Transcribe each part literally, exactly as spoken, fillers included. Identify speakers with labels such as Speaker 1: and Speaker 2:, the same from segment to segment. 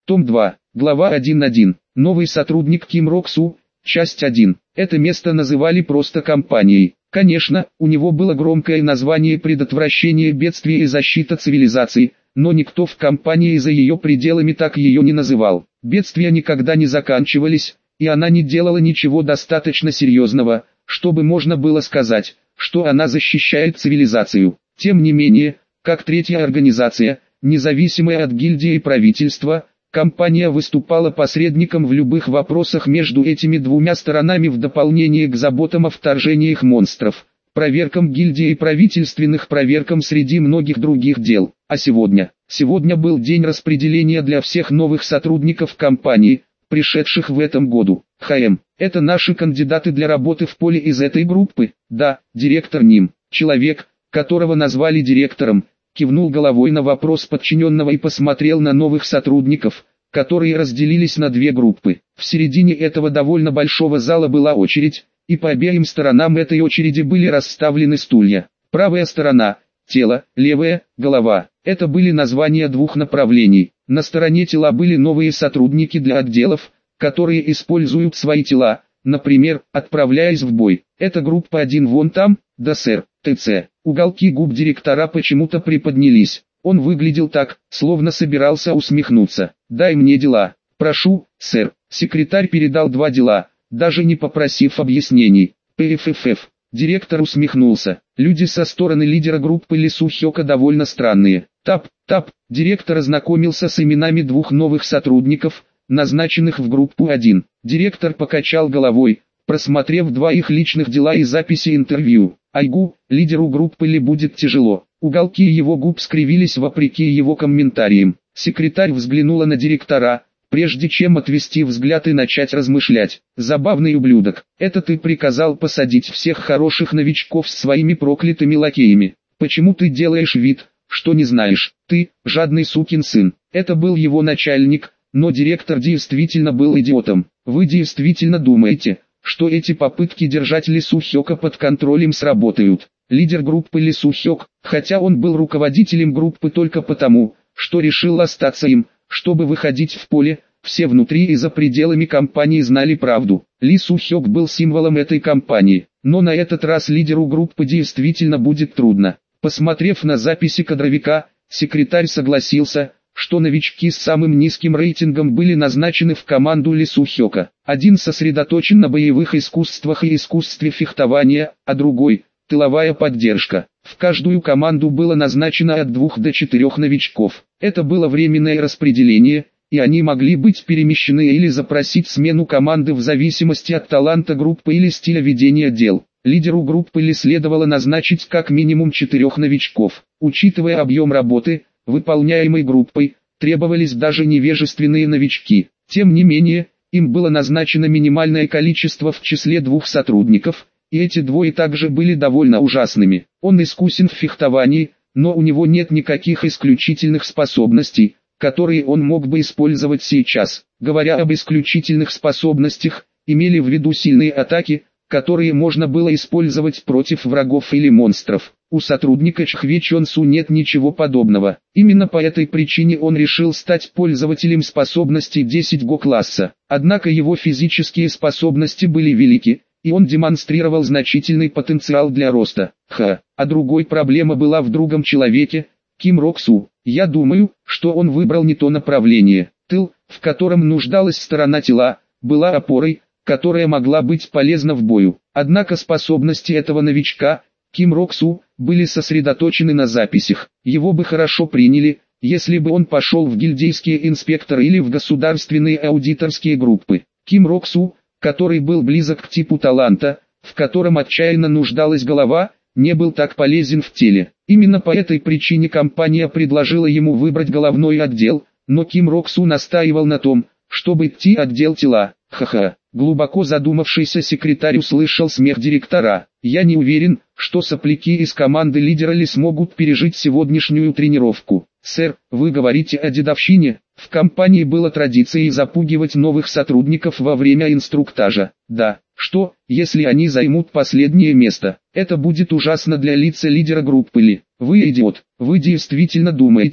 Speaker 1: Том два, глава один точка один. Новый сотрудник Ким Рок-су, часть один. Это место называли просто компанией. Конечно, у него было громкое название «Предотвращение бедствия и защита цивилизации», но никто в компании за ее пределами так ее не называл. Бедствия никогда не заканчивались, и она не делала ничего достаточно серьезного, чтобы можно было сказать, что она защищает цивилизацию. Тем не менее, как третья организация, независимая от гильдии и правительства, компания выступала посредником в любых вопросах между этими двумя сторонами в дополнение к заботам о вторжениях монстров, проверкам гильдии и правительственных проверкам среди многих других дел. А сегодня? Сегодня был день распределения для всех новых сотрудников компании, пришедших в этом году. ХМ, это наши кандидаты для работы в поле из этой группы? Да, директор Ним, человек, которого назвали директором, кивнул головой на вопрос подчиненного и посмотрел на новых сотрудников, которые разделились на две группы. В середине этого довольно большого зала была очередь, и по обеим сторонам этой очереди были расставлены стулья. Правая сторона – тело, левая – голова. Это были названия двух направлений. На стороне тела были новые сотрудники для отделов, которые используют свои тела, например, отправляясь в бой. Это группа один вон там, да сэр, ТЦ. Уголки губ директора почему-то приподнялись. Он выглядел так, словно собирался усмехнуться. «Дай мне дела». «Прошу, сэр». Секретарь передал два дела, даже не попросив объяснений. «ПФФ». Директор усмехнулся. Люди со стороны лидера группы Лису Хёка довольно странные. Тап, тап. Директор ознакомился с именами двух новых сотрудников, назначенных в группу один. Директор покачал головой, просмотрев два их личных дела и записи интервью. Айгу, лидеру группы Ли будет тяжело. Уголки его губ скривились вопреки его комментариям. Секретарь взглянула на директора, прежде чем отвести взгляд и начать размышлять. «Забавный ублюдок, это ты приказал посадить всех хороших новичков с своими проклятыми лакеями. Почему ты делаешь вид, что не знаешь? Ты, жадный сукин сын». Это был его начальник, но директор действительно был идиотом. Вы действительно думаете, что эти попытки держать Лису Хёка под контролем сработают? Лидер группы Лису Хёк, хотя он был руководителем группы только потому, что решил остаться им, чтобы выходить в поле, все внутри и за пределами компании знали правду. Лису Хёк был символом этой компании, но на этот раз лидеру группы действительно будет трудно. Посмотрев на записи кадровика, секретарь согласился, что новички с самым низким рейтингом были назначены в команду Лису Хёка. Один сосредоточен на боевых искусствах и искусстве фехтования, а другой – тыловая поддержка. В каждую команду было назначено от двух до четырех новичков. Это было временное распределение, и они могли быть перемещены или запросить смену команды в зависимости от таланта группы или стиля ведения дел. Лидеру группы Ли следовало назначить как минимум четырех новичков. Учитывая объем работы, выполняемой группой, требовались даже невежественные новички. Тем не менее, им было назначено минимальное количество в числе двух сотрудников, и эти двое также были довольно ужасными. Он искусен в фехтовании, но у него нет никаких исключительных способностей, которые он мог бы использовать сейчас. Говоря об исключительных способностях, имели в виду сильные атаки, которые можно было использовать против врагов или монстров. У сотрудника Чхве Чонсу нет ничего подобного. Именно по этой причине он решил стать пользователем способностей десять го класса. Однако его физические способности были велики, и он демонстрировал значительный потенциал для роста. Ха, а другой проблема была в другом человеке, Ким Рок-су. Я думаю, что он выбрал не то направление. Тыл, в котором нуждалась сторона тела, была опорой, которая могла быть полезна в бою. Однако способности этого новичка, Ким Рок-су, были сосредоточены на записях. Его бы хорошо приняли, если бы он пошел в гильдейские инспекторы или в государственные аудиторские группы. Ким Рок-су, который был близок к типу таланта, в котором отчаянно нуждалась голова, не был так полезен в теле. Именно по этой причине компания предложила ему выбрать головной отдел, но Ким Рок-су настаивал на том, чтобы идти отдел тела. Ха-ха. Глубоко задумавшийся секретарь услышал смех директора. «Я не уверен, что сопляки из команды лидера Ли смогут пережить сегодняшнюю тренировку. Сэр, вы говорите о дедовщине?» В компании было традицией запугивать новых сотрудников во время инструктажа. Да, что, если они займут последнее место? Это будет ужасно для лица лидера группы Ли. Вы идиот, вы действительно думаете,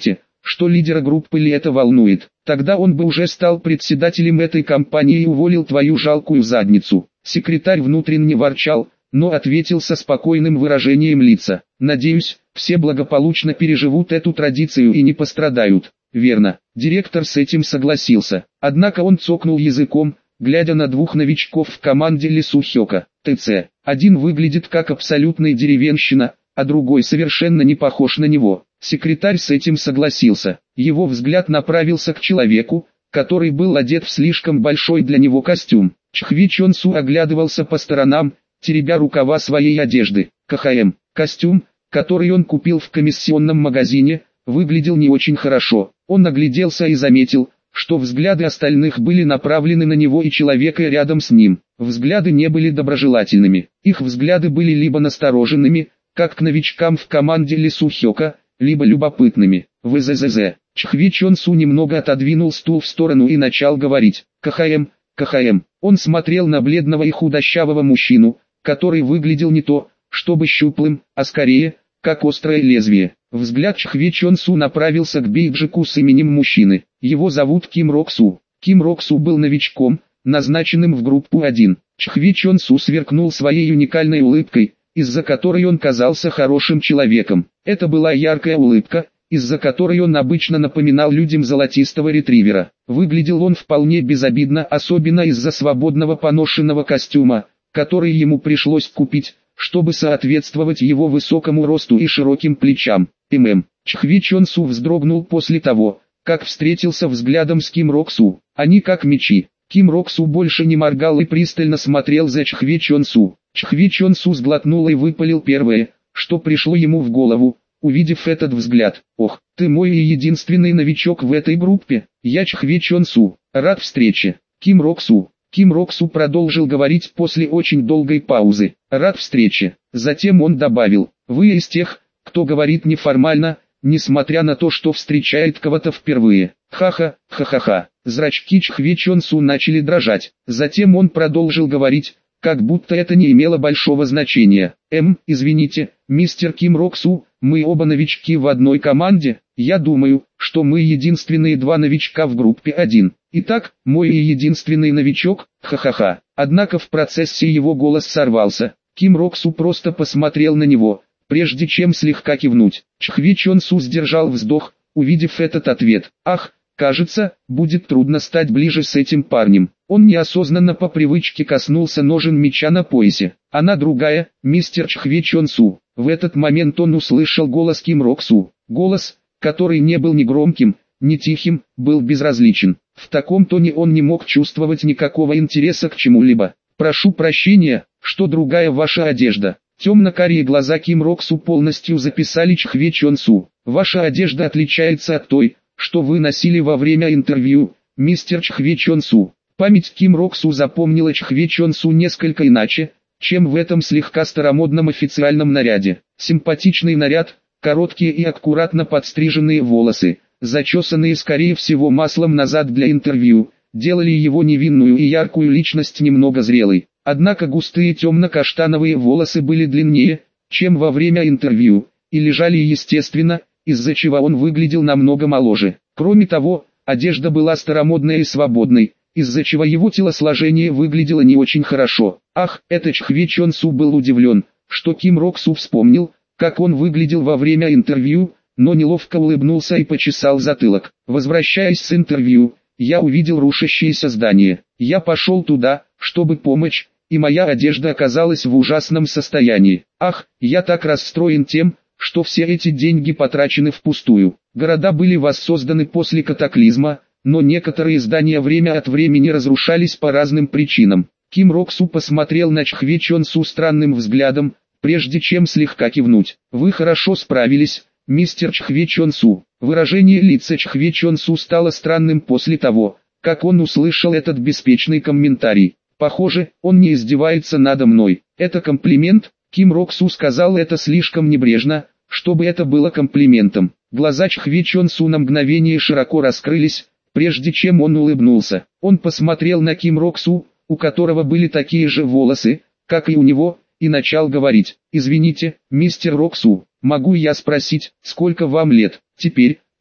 Speaker 1: что лидера группы ли это волнует. Тогда он бы уже стал председателем этой компании и уволил твою жалкую задницу. Секретарь внутренне ворчал, но ответил со спокойным выражением лица. Надеюсь, все благополучно переживут эту традицию и не пострадают. Верно. Директор с этим согласился. Однако он цокнул языком, глядя на двух новичков в команде Лису Хёка. ТЦ. Один выглядит как абсолютный деревенщина, а другой совершенно не похож на него. Секретарь с этим согласился. Его взгляд направился к человеку, который был одет в слишком большой для него костюм. Чхви Чон Су оглядывался по сторонам, теребя рукава своей одежды. КХМ. Костюм, который он купил в комиссионном магазине, выглядел не очень хорошо. Он огляделся и заметил, что взгляды остальных были направлены на него и человека рядом с ним. Взгляды не были доброжелательными. Их взгляды были либо настороженными, как к новичкам в команде Лису Хёка, либо любопытными. ВЗЗЗ. Чхви Чон Су немного отодвинул стул в сторону и начал говорить. КХМ, КХМ. Он смотрел на бледного и худощавого мужчину, который выглядел не то, чтобы щуплым, а скорее, как острое лезвие. Взгляд Чхви Чон Су направился к бейджику с именем мужчины. Его зовут Ким Рок Су. Ким Рок Су был новичком, назначенным в группу один. Чхви Чон Су сверкнул своей уникальной улыбкой, из-за которой он казался хорошим человеком. Это была яркая улыбка, из-за которой он обычно напоминал людям золотистого ретривера. Выглядел он вполне безобидно, особенно из-за свободного поношенного костюма, который ему пришлось купить, чтобы соответствовать его высокому росту и широким плечам. ММ. Чхви Чон Су вздрогнул после того, как встретился взглядом с Ким Рок Су. Они как мечи. Ким Рок Су больше не моргал и пристально смотрел за Чхви Чон Су. Чхви Чон Су сглотнул и выпалил первое, что пришло ему в голову, увидев этот взгляд. «Ох, ты мой и единственный новичок в этой группе. Я Чхви Чон Су. Рад встрече. Ким Рок Су». Ким Рок Су продолжил говорить после очень долгой паузы. «Рад встрече». Затем он добавил: «Вы из тех, кто говорит неформально, несмотря на то, что встречает кого-то впервые». Ха-ха, ха-ха-ха. Зрачки Чхви Чон Су начали дрожать. Затем он продолжил говорить, как будто это не имело большого значения. «Эм, извините, мистер Ким Рок Су, мы оба новички в одной команде. Я думаю, что мы единственные два новичка в группе один. Итак, мой и единственный новичок, ха-ха-ха». Однако в процессе его голос сорвался. Ким Рок Су просто посмотрел на него, прежде чем слегка кивнуть. Чхви Чон Су сдержал вздох, увидев этот ответ. «Ах, кажется, будет трудно стать ближе с этим парнем». Он неосознанно по привычке коснулся ножен меча на поясе. «Она другая, мистер Чхви Чон Су». В этот момент он услышал голос Ким Рок Су. Голос, который не был ни громким, ни тихим, был безразличен. В таком тоне он не мог чувствовать никакого интереса к чему-либо. «Прошу прощения, что другая ваша одежда». Темно-карие глаза Ким Рок Су полностью записали Чхви Чон Су. «Ваша одежда отличается от той, что вы носили во время интервью, мистер Чхви Чон Су». Память Ким Рок Су запомнила Чхви Чон Су несколько иначе, чем в этом слегка старомодном официальном наряде. Симпатичный наряд, короткие и аккуратно подстриженные волосы, зачесанные скорее всего маслом назад для интервью, делали его невинную и яркую личность немного зрелой. Однако густые темно-каштановые волосы были длиннее, чем во время интервью, и лежали естественно, из-за чего он выглядел намного моложе. Кроме того, одежда была старомодной и свободной, из-за чего его телосложение выглядело не очень хорошо. Ах, это Чхви Чон Су был удивлен, что Ким Рок Су вспомнил, как он выглядел во время интервью, но неловко улыбнулся и почесал затылок. Возвращаясь с интервью, я увидел рушащееся здание. Я пошел туда, чтобы помочь, и моя одежда оказалась в ужасном состоянии. Ах, я так расстроен тем, что все эти деньги потрачены впустую. Города были воссозданы после катаклизма, но некоторые здания время от времени разрушались по разным причинам. Ким Рок Су посмотрел на Чхви Чон Су странным взглядом, прежде чем слегка кивнуть. «Вы хорошо справились, мистер Чхви Чон Су». Выражение лица Чхви Чон Су стало странным после того, как он услышал этот беспечный комментарий. «Похоже, он не издевается надо мной. Это комплимент?» Ким Рок Су сказал это слишком небрежно, чтобы это было комплиментом. Глаза Чхви Чон Су на мгновение широко раскрылись, прежде чем он улыбнулся. Он посмотрел на Ким Рок Су, у которого были такие же волосы, как и у него, и начал говорить: «Извините, мистер Рок Су, могу я спросить, сколько вам лет?» Теперь,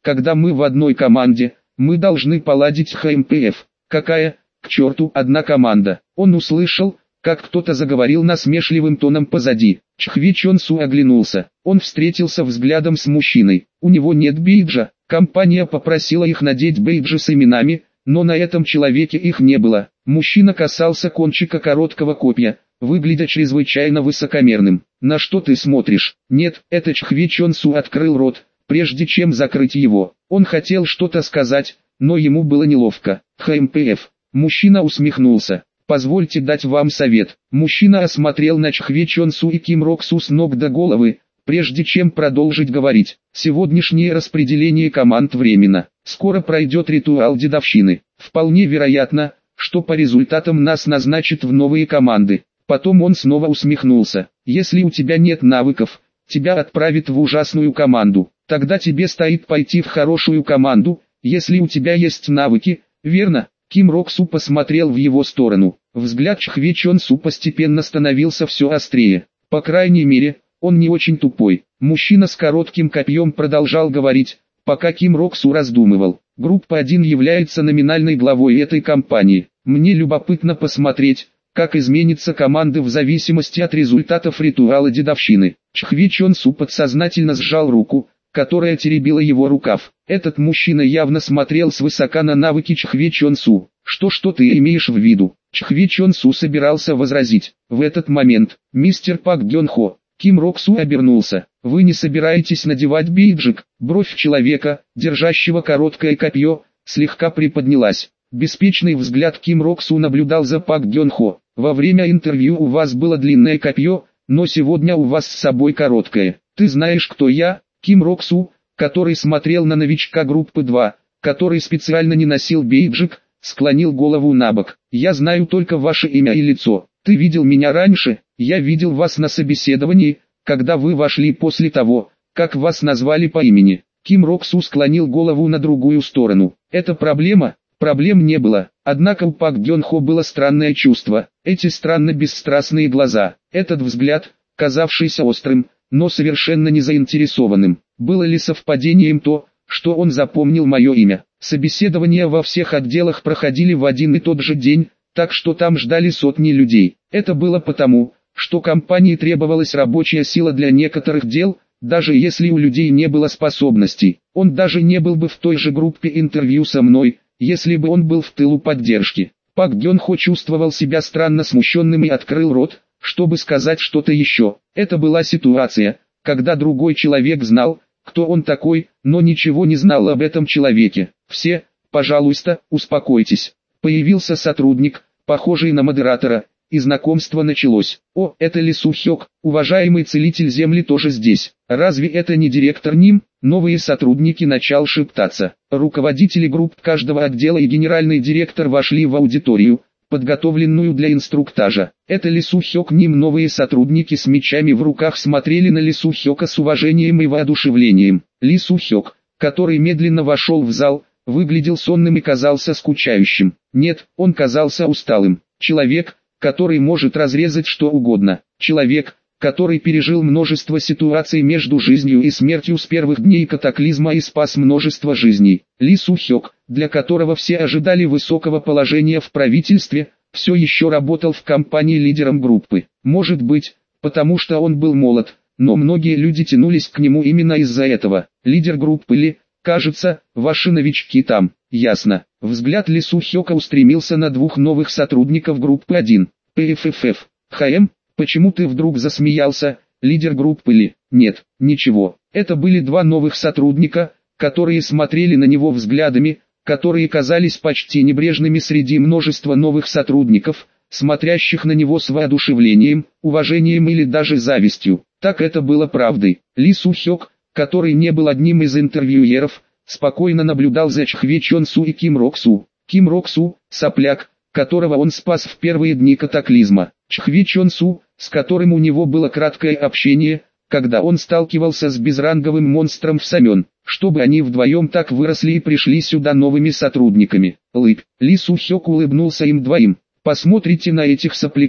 Speaker 1: Когда мы в одной команде, мы должны поладить с ХМПФ. Какая, к черту, одна команда? Он услышал, как кто-то заговорил насмешливым тоном позади. Чхве Чон Су оглянулся. Он встретился взглядом с мужчиной. У него нет бейджа. Компания попросила их надеть бейджи с именами, но на этом человеке их не было. Мужчина касался кончика короткого копья, выглядя чрезвычайно высокомерным. «На что ты смотришь?» «Нет, это Чхве Чон Су открыл рот, прежде чем закрыть его. Он хотел что-то сказать, но ему было неловко. ХМПФ. Мужчина усмехнулся. «Позвольте дать вам совет». Мужчина осмотрел на Чхве Чон Су и Ким Рок Су с ног до головы, прежде чем продолжить говорить. Сегодняшнее распределение команд временно. Скоро пройдет ритуал дедовщины. Вполне вероятно, что по результатам нас назначат в новые команды. Потом он снова усмехнулся. Если у тебя нет навыков, тебя отправят в ужасную команду. Тогда тебе стоит пойти в хорошую команду, если у тебя есть навыки, верно? Ким Рок Су посмотрел в его сторону. Взгляд Чхве Чон Су постепенно становился все острее. По крайней мере, он не очень тупой. Мужчина с коротким копьем продолжал говорить, пока Ким Рок Су раздумывал. Группа один является номинальной главой этой компании. Мне любопытно посмотреть, как изменится команда в зависимости от результатов ритуала дедовщины. Чхве Чон Су подсознательно сжал руку, которая теребила его рукав. Этот мужчина явно смотрел свысока на навыки Чхве Чон Су. «Что что ты имеешь в виду?» Чхве Чон Су собирался возразить. В этот момент, мистер Пак Гён Хо, Ким Рок Су обернулся. «Вы не собираетесь надевать бейджик?» Бровь человека, держащего короткое копье, слегка приподнялась. Беспечный взгляд Ким Рок Су наблюдал за Пак Гён Хо. «Во время интервью у вас было длинное копье, но сегодня у вас с собой короткое. Ты знаешь, кто я?» Ким Рок Су, который смотрел на новичка группы два, который специально не носил бейджик, склонил голову набок. «Я знаю только ваше имя и лицо. Ты видел меня раньше? Я видел вас на собеседовании, когда вы вошли после того, как вас назвали по имени». Ким Рок Су склонил голову на другую сторону. «Это проблема?» Проблем не было, однако у Пак Гён Хо было странное чувство. Эти странно бесстрастные глаза, этот взгляд, казавшийся острым, но совершенно не заинтересованным. Было ли совпадением то, что он запомнил мое имя? Собеседования во всех отделах проходили в один и тот же день, так что там ждали сотни людей. Это было потому, что компании требовалась рабочая сила для некоторых дел, даже если у людей не было способностей. Он даже не был бы в той же группе интервью со мной, если бы он был в тылу поддержки. Пак Гён Хо чувствовал себя странно смущенным и открыл рот, чтобы сказать что-то еще. Это была ситуация, когда другой человек знал, кто он такой, но ничего не знал об этом человеке. «Все, пожалуйста, успокойтесь». Появился сотрудник, похожий на модератора, и знакомство началось. «О, это Ли Су Хёк, уважаемый целитель Земли тоже здесь. Разве это не директор НИМ?» Новые сотрудники начал шептаться. Руководители групп каждого отдела и генеральный директор вошли в аудиторию, подготовленную для инструктажа. Это Ли Су Хёк НИМ. Новые сотрудники с мечами в руках смотрели на Ли Су Хёка с уважением и воодушевлением. Ли Су Хёк, который медленно вошел в зал, выглядел сонным и казался скучающим. Нет, он казался усталым. Человек, который может разрезать что угодно. Человек, который пережил множество ситуаций между жизнью и смертью с первых дней катаклизма и спас множество жизней. Ли Су Хёк, для которого все ожидали высокого положения в правительстве, все еще работал в компании лидером группы. Может быть, потому что он был молод, но многие люди тянулись к нему именно из-за этого. Лидер группы Ли, кажется, ваши новички там. Ясно. Взгляд Ли Су Хёка устремился на двух новых сотрудников группы один. ПФФ. ХМ, почему ты вдруг засмеялся, лидер группы Ли? Нет, ничего. Это были два новых сотрудника, которые смотрели на него взглядами, которые казались почти небрежными среди множества новых сотрудников, смотрящих на него с воодушевлением, уважением или даже завистью. Так это было правдой. Ли Су Хёк, который не был одним из интервьюеров, спокойно наблюдал за Чхве Чон Су и Ким Рок Су. Ким Рок Су, сопляк, которого он спас в первые дни катаклизма. Чхве Чон Су, с которым у него было краткое общение, когда он сталкивался с безранговым монстром в Самён, чтобы они вдвоем так выросли и пришли сюда новыми сотрудниками. Лыб. Ли Су Хёк улыбнулся им двоим. Посмотрите на этих сопляков.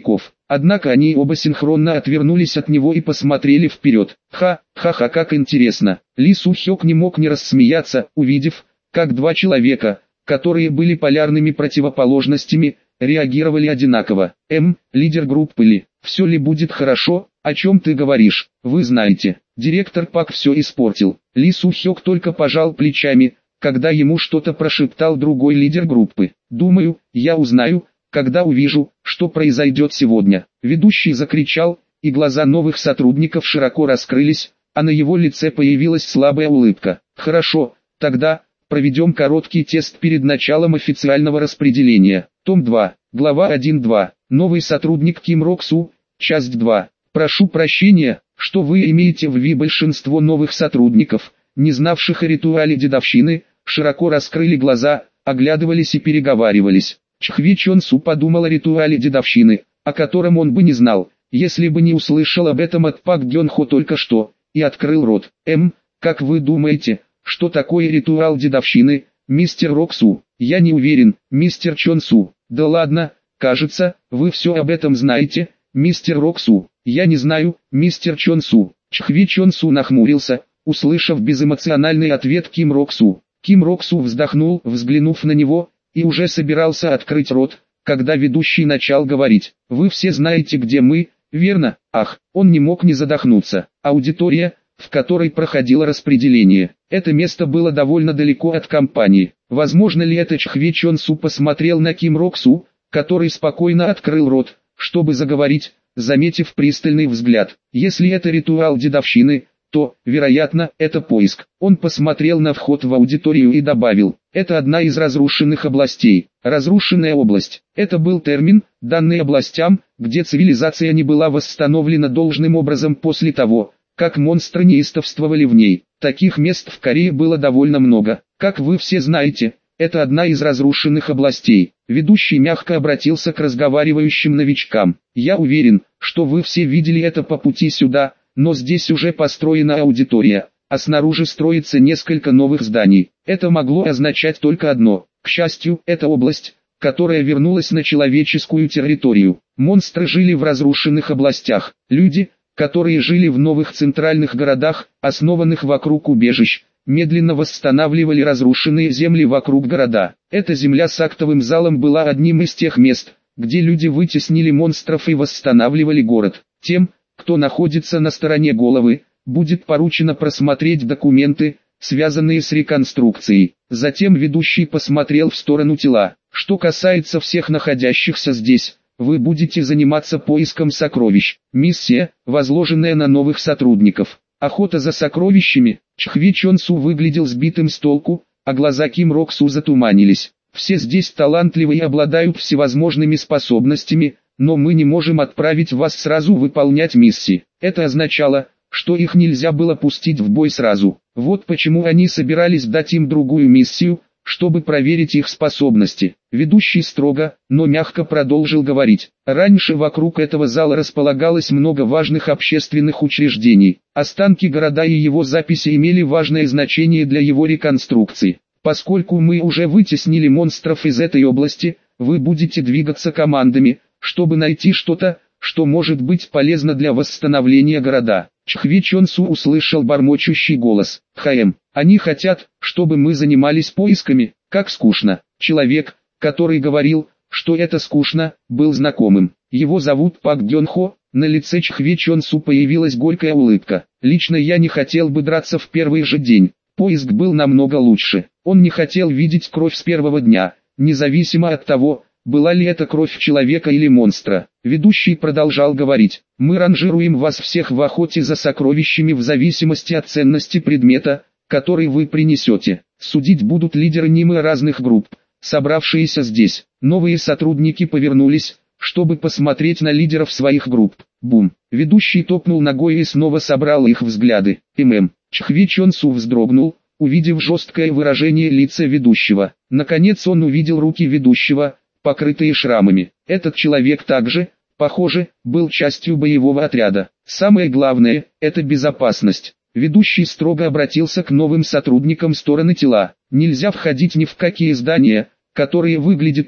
Speaker 1: Однако они оба синхронно отвернулись от него и посмотрели вперед. Ха, ха-ха, как интересно. Ли Су-хёк не мог не рассмеяться, увидев, как два человека, которые были полярными противоположностями, реагировали одинаково. М, лидер группы Ли, все ли будет хорошо, о чем ты говоришь, вы знаете. Директор Пак все испортил. Ли Су-хёк только пожал плечами, когда ему что-то прошептал другой лидер группы. Думаю, я узнаю, когда увижу, что произойдет сегодня. Ведущий закричал, и глаза новых сотрудников широко раскрылись, а на его лице появилась слабая улыбка. Хорошо, тогда проведем короткий тест перед началом официального распределения. Том два, глава один два. Новый сотрудник Ким Рок Су, часть два. Прошу прощения, что вы имеете в виду. Большинство новых сотрудников, не знавших о ритуале дедовщины, широко раскрыли глаза, оглядывались и переговаривались. Чхви Чон Су подумал о ритуале дедовщины, о котором он бы не знал, если бы не услышал об этом от Пак Гён Хо только что, и открыл рот. Эм, как вы думаете, что такое ритуал дедовщины, мистер Рок Су? Я не уверен, мистер Чон Су. Да ладно, кажется, вы все об этом знаете, мистер Рок Су. Я не знаю, мистер Чон Су. Чхви Чон Су нахмурился, услышав безэмоциональный ответ Ким Рок Су. Ким Рок Су вздохнул, взглянув на него, и уже собирался открыть рот, когда ведущий начал говорить. Вы все знаете, где мы, верно? Ах, он не мог не задохнуться. Аудитория, в которой проходило распределение. Это место было довольно далеко от компании. Возможно ли это Чхве Чон Су посмотрел на Ким Рок Су, который спокойно открыл рот, чтобы заговорить, заметив пристальный взгляд. Если это ритуал дедовщины, то, вероятно, это поиск. Он посмотрел на вход в аудиторию и добавил, это одна из разрушенных областей. Разрушенная область. Это был термин, данный областям, где цивилизация не была восстановлена должным образом после того, как монстры неистовствовали в ней. Таких мест в Корее было довольно много. Как вы все знаете, это одна из разрушенных областей. Ведущий мягко обратился к разговаривающим новичкам. Я уверен, что вы все видели это по пути сюда, но здесь уже построена аудитория, а снаружи строится несколько новых зданий. Это могло означать только одно. К счастью, это область, которая вернулась на человеческую территорию. Монстры жили в разрушенных областях. Люди, которые жили в новых центральных городах, основанных вокруг убежищ, медленно восстанавливали разрушенные земли вокруг города. Эта земля с актовым залом была одним из тех мест, где люди вытеснили монстров и восстанавливали город. Тем, кто находится на стороне головы, будет поручено просмотреть документы, связанные с реконструкцией. Затем ведущий посмотрел в сторону тела. Что касается всех находящихся здесь, вы будете заниматься поиском сокровищ. Миссия, возложенная на новых сотрудников. Охота за сокровищами. Чхви Чон Су выглядел сбитым с толку, а глаза Ким Рок Су затуманились. Все здесь талантливы и обладают всевозможными способностями, но мы не можем отправить вас сразу выполнять миссии. Это означало, что их нельзя было пустить в бой сразу. Вот почему они собирались дать им другую миссию, чтобы проверить их способности. Ведущий строго, но мягко продолжил говорить. Раньше вокруг этого зала располагалось много важных общественных учреждений. Останки города и его записи имели важное значение для его реконструкции. Поскольку мы уже вытеснили монстров из этой области, вы будете двигаться командами, чтобы найти что-то, что может быть полезно для восстановления города. Чхви Чон Су услышал бормочущий голос. Хаэм, они хотят, чтобы мы занимались поисками, как скучно. Человек, который говорил, что это скучно, был знакомым. Его зовут Пак Гён Хо. На лице Чхви Чон Су появилась горькая улыбка. Лично я не хотел бы драться в первый же день. Поиск был намного лучше. Он не хотел видеть кровь с первого дня, независимо от того, была ли это кровь человека или монстра. Ведущий продолжал говорить. Мы ранжируем вас всех в охоте за сокровищами в зависимости от ценности предмета, который вы принесете. Судить будут лидеры нимы разных групп, собравшиеся здесь. Новые сотрудники повернулись, чтобы посмотреть на лидеров своих групп. Бум. Ведущий топнул ногой и снова собрал их взгляды. ММ. Чхви Чон Су вздрогнул, увидев жесткое выражение лица ведущего. Наконец он увидел руки ведущего, покрытые шрамами. Этот человек также, похоже, был частью боевого отряда. Самое главное – это безопасность. Ведущий строго обратился к новым сотрудникам стороны тела. Нельзя входить ни в какие здания, которые выглядят так,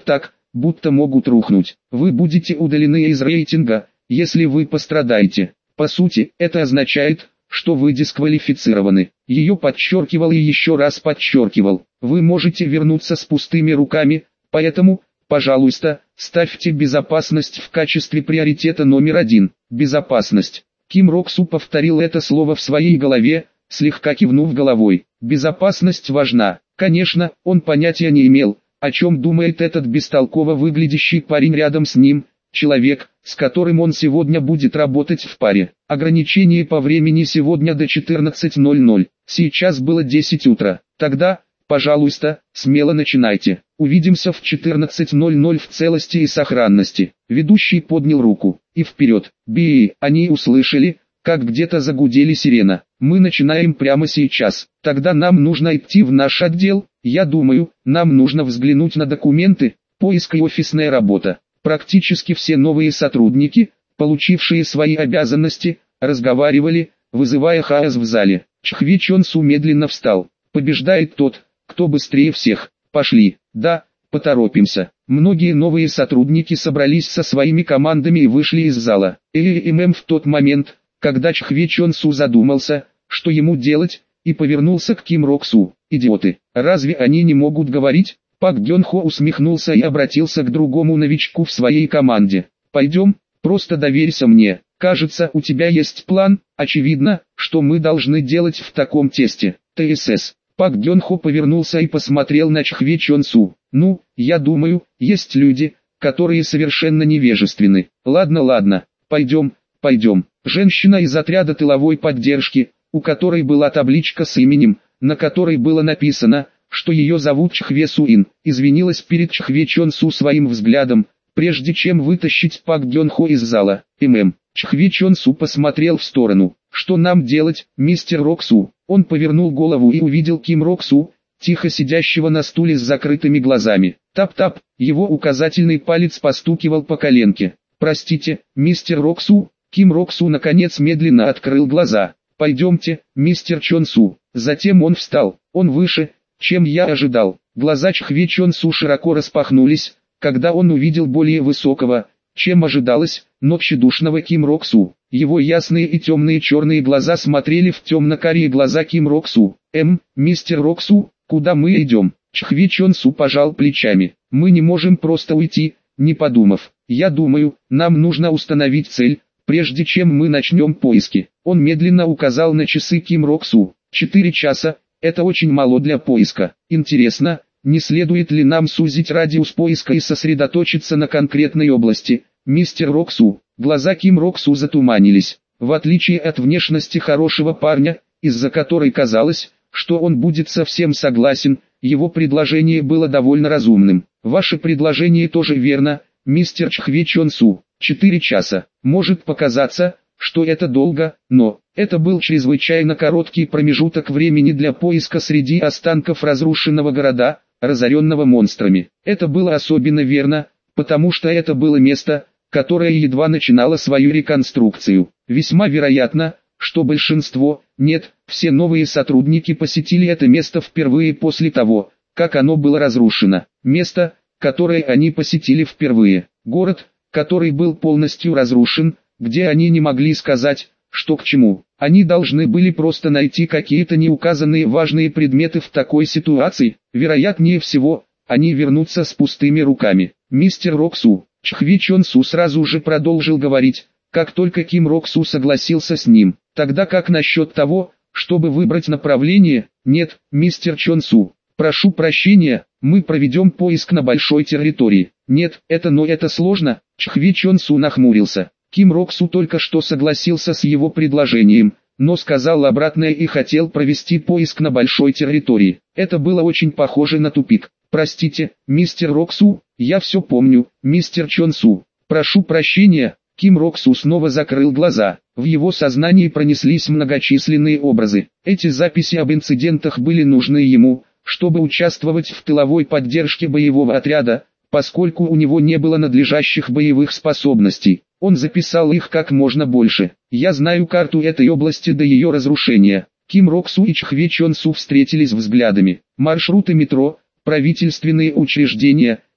Speaker 1: будто могут рухнуть. Вы будете удалены из рейтинга, если вы пострадаете. По сути, это означает, что вы дисквалифицированы. Ее подчеркивал и еще раз подчеркивал. Вы можете вернуться с пустыми руками, поэтому, пожалуйста, ставьте безопасность в качестве приоритета номер один. Безопасность. Ким Рок-су повторил это слово в своей голове, слегка кивнув головой. Безопасность важна. Конечно, он понятия не имел, о чем думает этот бестолково выглядящий парень рядом с ним, человек, с которым он сегодня будет работать в паре. Ограничение по времени сегодня до четырнадцати ноль-ноль. Сейчас было десять утра. Тогда, пожалуйста, смело начинайте. Увидимся в четырнадцать ноль-ноль в целости и сохранности. Ведущий поднял руку. И вперед. Би, они услышали, как где-то загудели сирена. Мы начинаем прямо сейчас. Тогда нам нужно идти в наш отдел. Я думаю, нам нужно взглянуть на документы, поиск и офисная работа. Практически все новые сотрудники, получившие свои обязанности, разговаривали, вызывая хаос в зале. Чхви Чон Су медленно встал. Побеждает тот, кто быстрее всех. Пошли. Да, поторопимся. Многие новые сотрудники собрались со своими командами и вышли из зала. ЭММ в тот момент, когда Чхви Чон Су задумался, что ему делать, и повернулся к Ким Рок Су. Идиоты, разве они не могут говорить? Пак Гён Хо усмехнулся и обратился к другому новичку в своей команде. Пойдем, просто доверься мне. Кажется, у тебя есть план. Очевидно, что мы должны делать в таком тесте. ТСС. Пак Гён Хо повернулся и посмотрел на Чхви Чон Су. Ну, я думаю, есть люди, которые совершенно невежественны. Ладно, ладно, пойдем, пойдем. Женщина из отряда тыловой поддержки, у которой была табличка с именем, на которой было написано, что ее зовут Чхве Суин, извинилась перед Чхве Чон Су своим взглядом, прежде чем вытащить Пак Гён Хо из зала. ММ. Чхве Чон Су посмотрел в сторону. Что нам делать, мистер Рок Су? Он повернул голову и увидел Ким Рок Су, тихо сидящего на стуле с закрытыми глазами. Тап-тап, его указательный палец постукивал по коленке. Простите, мистер Рок Су. Ким Рок Су наконец медленно открыл глаза. Пойдемте, мистер Чон Су. Затем он встал. Он выше, чем я ожидал. Глаза Чхве Чон Су широко распахнулись, когда он увидел более высокого, чем ожидалось, но тщедушного Ким Рок Су. Его ясные и темные черные глаза смотрели в темно-карие глаза Ким Рок Су. «Эм, мистер Рок Су, куда мы идем?» Чхве Чон Су пожал плечами. «Мы не можем просто уйти, не подумав. Я думаю, нам нужно установить цель, прежде чем мы начнем поиски». Он медленно указал на часы Ким Рок Су. «Четыре часа, это очень мало для поиска. Интересно, не следует ли нам сузить радиус поиска и сосредоточиться на конкретной области?» Мистер Рок Су. Глаза Ким Рок Су затуманились. В отличие от внешности хорошего парня, из-за которой казалось, что он будет совсем согласен, его предложение было довольно разумным. Ваше предложение тоже верно, мистер Чхве Чон Су. Четыре часа. Может показаться, что это долго, но это был чрезвычайно короткий промежуток времени для поиска среди останков разрушенного города, разоренного монстрами. Это было особенно верно, потому что это было место, которое едва начинало свою реконструкцию. Весьма вероятно, что большинство, нет, все новые сотрудники посетили это место впервые после того, как оно было разрушено. Место, которое они посетили впервые. Город, который был полностью разрушен, где они не могли сказать, что к чему. Они должны были просто найти какие-то неуказанные важные предметы в такой ситуации. Вероятнее всего, они вернутся с пустыми руками. Мистер Рок Су. Чхве Чон Су сразу же продолжил говорить, как только Ким Рок Су согласился с ним. Тогда как насчет того, чтобы выбрать направление? Нет, мистер Чон Су. Прошу прощения, мы проведем поиск на большой территории. Нет, это но это сложно. Чхве Чон Су нахмурился. Ким Рок Су только что согласился с его предложением, но сказал обратное и хотел провести поиск на большой территории. Это было очень похоже на тупик. Простите, мистер Рок Су, я все помню, мистер Чон Су. Прошу прощения. Ким Рок Су снова закрыл глаза. В его сознании пронеслись многочисленные образы. Эти записи об инцидентах были нужны ему, чтобы участвовать в тыловой поддержке боевого отряда, поскольку у него не было надлежащих боевых способностей. Он записал их как можно больше. Я знаю карту этой области до ее разрушения. Ким Рок Су и Чхве Чон Су встретились взглядами. Маршруты метро, правительственные учреждения,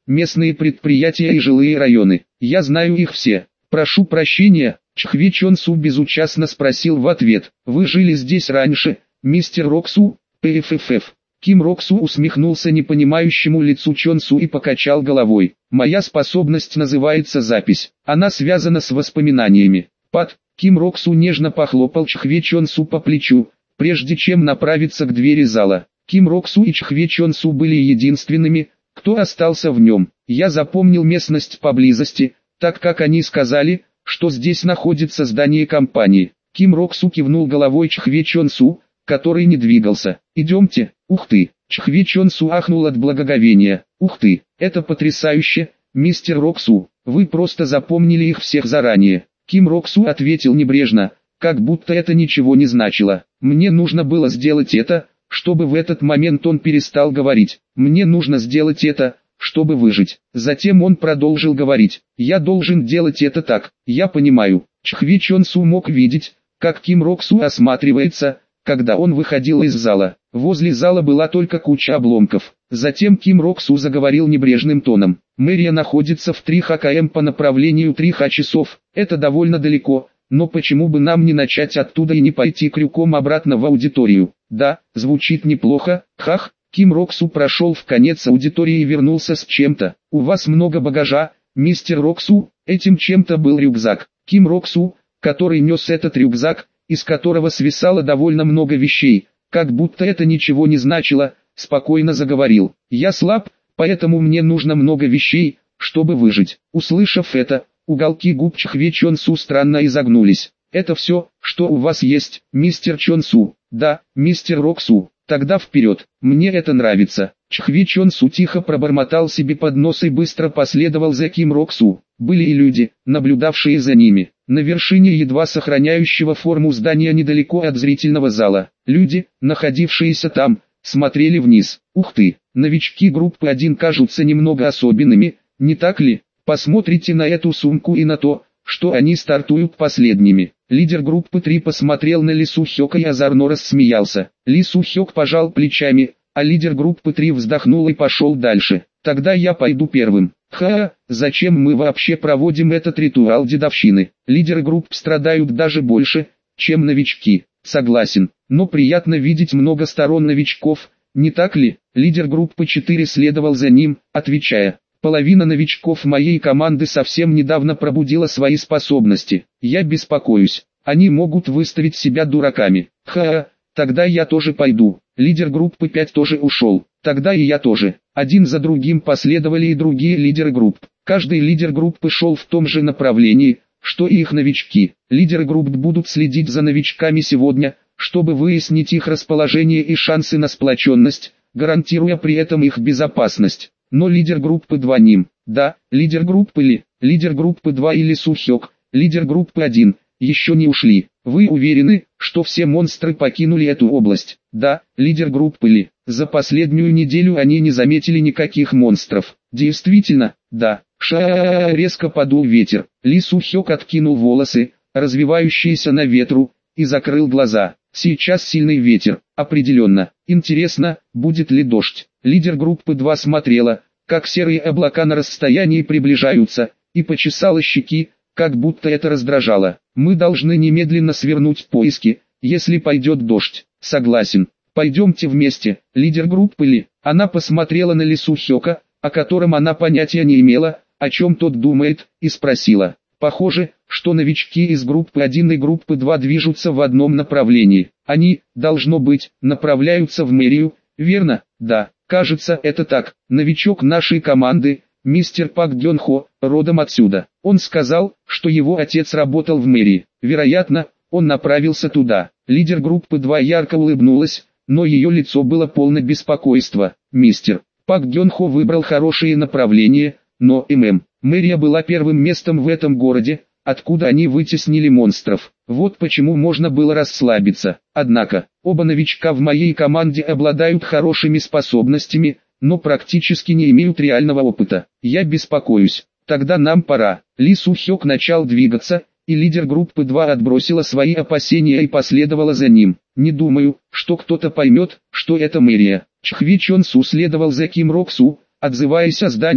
Speaker 1: местные предприятия и жилые районы. Я знаю их все. Прошу прощения, Чхве Чон Су безучастно спросил в ответ. Вы жили здесь раньше, мистер Роксу? ПФФ. Ким Роксу усмехнулся непонимающему лицу Чон Су и покачал головой. Моя способность называется запись. Она связана с воспоминаниями. Пат. Ким Роксу нежно похлопал Чхве Чон Су по плечу, прежде чем направиться к двери зала. Ким Роксу и Чхве Чон Су были единственными, кто остался в нем. Я запомнил местность поблизости, так как они сказали, что здесь находится здание компании. Ким Роксу кивнул головой Чхве Чон Су, который не двигался. Идемте. Ух ты. Чхве Чон Су ахнул от благоговения. Ух ты, это потрясающе, мистер Роксу, вы просто запомнили их всех заранее. Ким Роксу ответил небрежно, как будто это ничего не значило. Мне нужно было сделать это, чтобы в этот момент он перестал говорить. Мне нужно сделать это, чтобы выжить. Затем он продолжил говорить. Я должен делать это так. Я понимаю. Чхве Чон Су мог видеть, как Ким Роксу осматривается, когда он выходил из зала. Возле зала была только куча обломков. Затем Ким Роксу заговорил небрежным тоном. Мэрия находится в три ха километра по направлению три ха часов. Это довольно далеко, но почему бы нам не начать оттуда и не пойти крюком обратно в аудиторию? Да, звучит неплохо. Хах. Ким Роксу прошел в конец аудитории и вернулся с чем-то. У вас много багажа, мистер Роксу. Этим чем-то был рюкзак. Ким Роксу, который нес этот рюкзак, из которого свисало довольно много вещей, как будто это ничего не значило, спокойно заговорил. Я слаб, поэтому мне нужно много вещей, чтобы выжить. Услышав это, уголки губ Чхве Чон Су странно изогнулись. Это все, что у вас есть, мистер Чон Су? Да, мистер Роксу. Тогда вперед, мне это нравится. Чхве Чон Су тихо пробормотал себе под нос и быстро последовал за Ким Роксу. Были и люди, наблюдавшие за ними. На вершине едва сохраняющего форму здания недалеко от зрительного зала. Люди, находившиеся там, смотрели вниз. Ух ты, новички группы один кажутся немного особенными, не так ли? Посмотрите на эту сумку и на то, что они стартуют последними. Лидер группы три посмотрел на Ли Су Хёка и озорно рассмеялся. Ли Су Хёк пожал плечами, а лидер группы три вздохнул и пошел дальше. Тогда я пойду первым. Ха, зачем мы вообще проводим этот ритуал дедовщины? Лидеры групп страдают даже больше, чем новички. Согласен, но приятно видеть много сторон новичков, не так ли? Лидер группы четыре следовал за ним, отвечая. Половина новичков моей команды совсем недавно пробудила свои способности. Я беспокоюсь, они могут выставить себя дураками. Ха, тогда я тоже пойду. Лидер группы пять тоже ушел. Тогда и я тоже. Один за другим последовали и другие лидеры групп. Каждый лидер группы шел в том же направлении, что и их новички. Лидеры групп будут следить за новичками сегодня, чтобы выяснить их расположение и шансы на сплоченность, гарантируя при этом их безопасность. Но лидер группы два ним, да, лидер группы Ли, лидер группы два или Су Хёк, лидер группы один, еще не ушли. Вы уверены, что все монстры покинули эту область? Да, лидер группы Ли. За последнюю неделю они не заметили никаких монстров. Действительно, да. Ша резко подул ветер. Ли Су Хёк откинул волосы, развивающиеся на ветру, и закрыл глаза. Сейчас сильный ветер, определенно. Интересно, будет ли дождь. Лидер группы два смотрела, как серые облака на расстоянии приближаются, и почесала щеки, как будто это раздражало. Мы должны немедленно свернуть поиски, если пойдет дождь. Согласен. Пойдемте вместе. Лидер группы Ли. Она посмотрела на Ли Су Хёка, о котором она понятия не имела, о чем тот думает, и спросила. Похоже, что новички из группы один и группы два движутся в одном направлении. Они, должно быть, направляются в мэрию, верно? Да, кажется, это так. Новичок нашей команды, мистер Пак Гён Хо, родом отсюда. Он сказал, что его отец работал в мэрии. Вероятно, он направился туда. Лидер группы два ярко улыбнулась, но ее лицо было полно беспокойства. Мистер Пак Гён Хо выбрал хорошее направление, но ММ. Мэрия была первым местом в этом городе, откуда они вытеснили монстров. Вот почему можно было расслабиться. Однако, оба новичка в моей команде обладают хорошими способностями, но практически не имеют реального опыта. Я беспокоюсь. Тогда нам пора. Ли Су Хёк начал двигаться, и лидер группы два отбросила свои опасения и последовала за ним. Не думаю, что кто-то поймет, что это мэрия. Чхве Чон Су следовал за Ким Роксу, отзываясь о здании,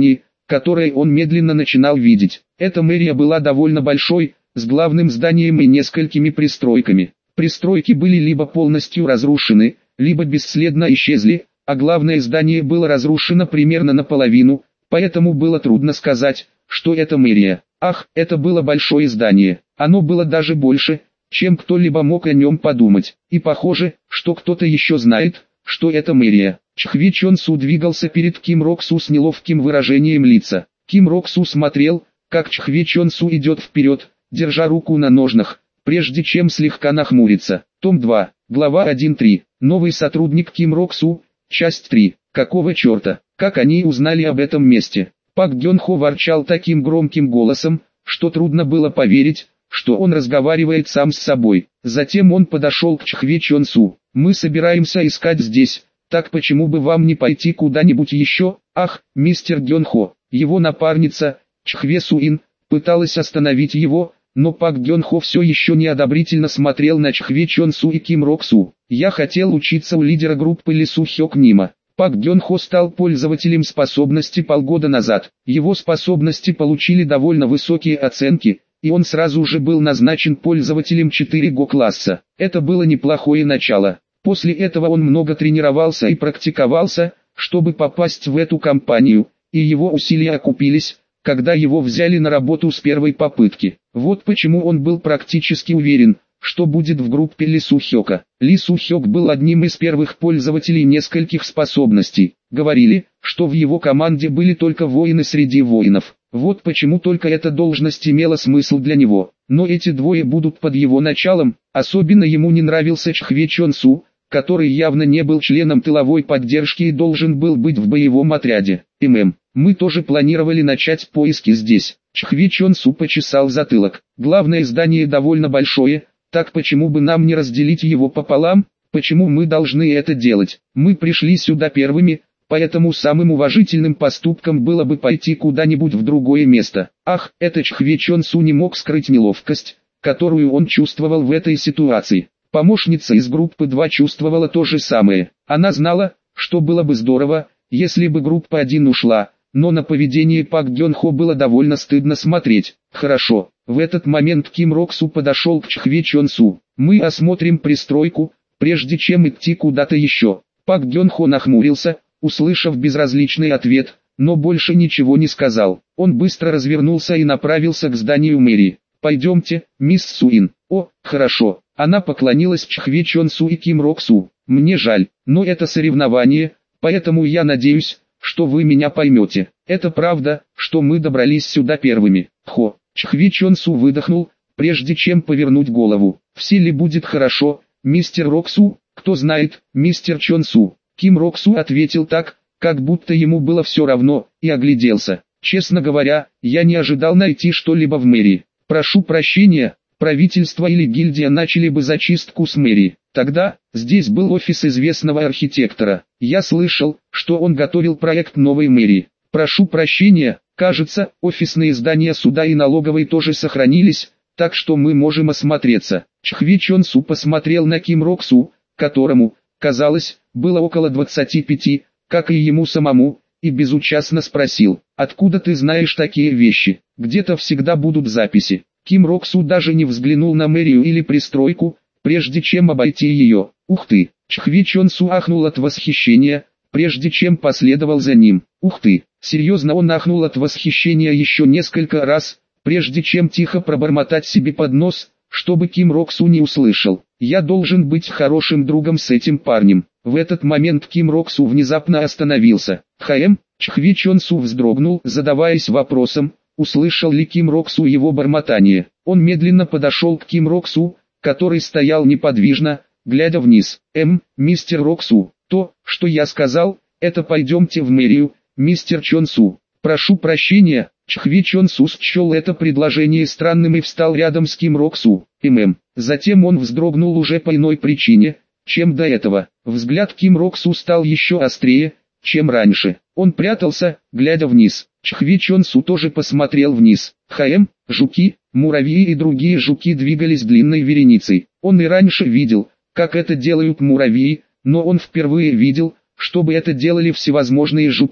Speaker 1: которое он медленно начинал видеть. Эта мэрия была довольно большой, с главным зданием и несколькими пристройками. Пристройки были либо полностью разрушены, либо бесследно исчезли, а главное здание было разрушено примерно наполовину, поэтому было трудно сказать, что это мэрия. Ах, это было большое здание, оно было даже больше, чем кто-либо мог о нем подумать, и похоже, что кто-то еще знает, что это мэрия. Чхве Чон Су двигался перед Ким Рок Су с неловким выражением лица. Ким Рок Су смотрел, как Чхве Чон Су идет вперед, держа руку на ножнах, прежде чем слегка нахмуриться. Том два, глава один точка три. Новый сотрудник Ким Рок Су, часть три. Какого черта? Как они узнали об этом месте? Пак Гён Хо ворчал таким громким голосом, что трудно было поверить, что он разговаривает сам с собой. Затем он подошел к Чхве Чон Су. «Мы собираемся искать здесь, так почему бы вам не пойти куда-нибудь еще?» «Ах, мистер Гён Хо!» Его напарница, Чхве Суин, пыталась остановить его, но Пак Гён Хо все еще неодобрительно смотрел на Чхве Чон Су и Ким Рок Су. «Я хотел учиться у лидера группы Ли Су Хёк Нима». Пак Гён Хо стал пользователем способности полгода назад. Его способности получили довольно высокие оценки, и он сразу же был назначен пользователем четыре Го класса. Это было неплохое начало. После этого он много тренировался и практиковался, чтобы попасть в эту компанию, и его усилия окупились, когда его взяли на работу с первой попытки. Вот почему он был практически уверен, что будет в группе Ли Су Хёка. Ли Су Хёк был одним из первых пользователей нескольких способностей. Говорили, что в его команде были только воины среди воинов. Вот почему только эта должность имела смысл для него. Но эти двое будут под его началом. Особенно ему не нравился Чхве Чон Су, который явно не был членом тыловой поддержки и должен был быть в боевом отряде. ММ. Мы тоже планировали начать поиски здесь. Чхве Чон Су почесал затылок. Главное здание довольно большое, так почему бы нам не разделить его пополам? Почему мы должны это делать? Мы пришли сюда первыми, поэтому самым уважительным поступком было бы пойти куда-нибудь в другое место. Ах, это Чхве Чон Су не мог скрыть неловкость, которую он чувствовал в этой ситуации. Помощница из группы два чувствовала то же самое. Она знала, что было бы здорово, если бы группа один ушла, но на поведение Пак Гён Хо было довольно стыдно смотреть. Хорошо, в этот момент Ким Рок Су подошел к Чхве Чон Су. Мы осмотрим пристройку, прежде чем идти куда-то еще. Пак Гён Хо нахмурился, услышав безразличный ответ, но больше ничего не сказал. Он быстро развернулся и направился к зданию мэрии. «Пойдемте, мисс Суин». «О, хорошо». Она поклонилась Чхве Чон Су и Ким Рок Су. «Мне жаль, но это соревнование, поэтому я надеюсь, что вы меня поймете. Это правда, что мы добрались сюда первыми». «Хо». Чхве Чон Су выдохнул, прежде чем повернуть голову. «Все ли будет хорошо, мистер Рок Су?» «Кто знает, мистер Чон Су». Ким Рок Су ответил так, как будто ему было все равно, и огляделся. «Честно говоря, я не ожидал найти что-либо в мэрии. Прошу прощения, правительство или гильдия начали бы зачистку с мэрии. Тогда, здесь был офис известного архитектора. Я слышал, что он готовил проект новой мэрии. Прошу прощения, кажется, офисные здания суда и налоговой тоже сохранились, так что мы можем осмотреться». Чхве Чон Су посмотрел на Ким Рок Су, которому, казалось, было около двадцати пяти, как и ему самому, и безучастно спросил: «Откуда ты знаешь такие вещи? Где-то всегда будут записи». Ким Рок Су даже не взглянул на мэрию или пристройку, прежде чем обойти ее. «Ух ты!» Чхве Чон Су ахнул от восхищения, прежде чем последовал за ним. «Ух ты!» Серьезно, он ахнул от восхищения еще несколько раз, прежде чем тихо пробормотать себе под нос, чтобы Ким Рок Су не услышал: «Я должен быть хорошим другом с этим парнем». В этот момент Ким Рок Су внезапно остановился. «Хм?» Чхве Чон Су вздрогнул, задаваясь вопросом, услышал ли Ким Рок Су его бормотание. Он медленно подошел к Ким Рок Су, который стоял неподвижно, глядя вниз. «Эм, мистер Рок Су, то, что я сказал, это пойдемте в мэрию, мистер Чон Су». «Прошу прощения». Чхве Чон Су счел это предложение странным и встал рядом с Ким Рок Су. «ММ». Затем он вздрогнул уже по иной причине, чем до этого. Взгляд Ким Рок Су стал еще острее, чем раньше. Он прятался, глядя вниз. Чхве Чон Су тоже посмотрел вниз. «Хм, жуки, муравьи и другие жуки двигались длинной вереницей. Он и раньше видел, как это делают муравьи, но он впервые видел, чтобы это делали всевозможные жуки.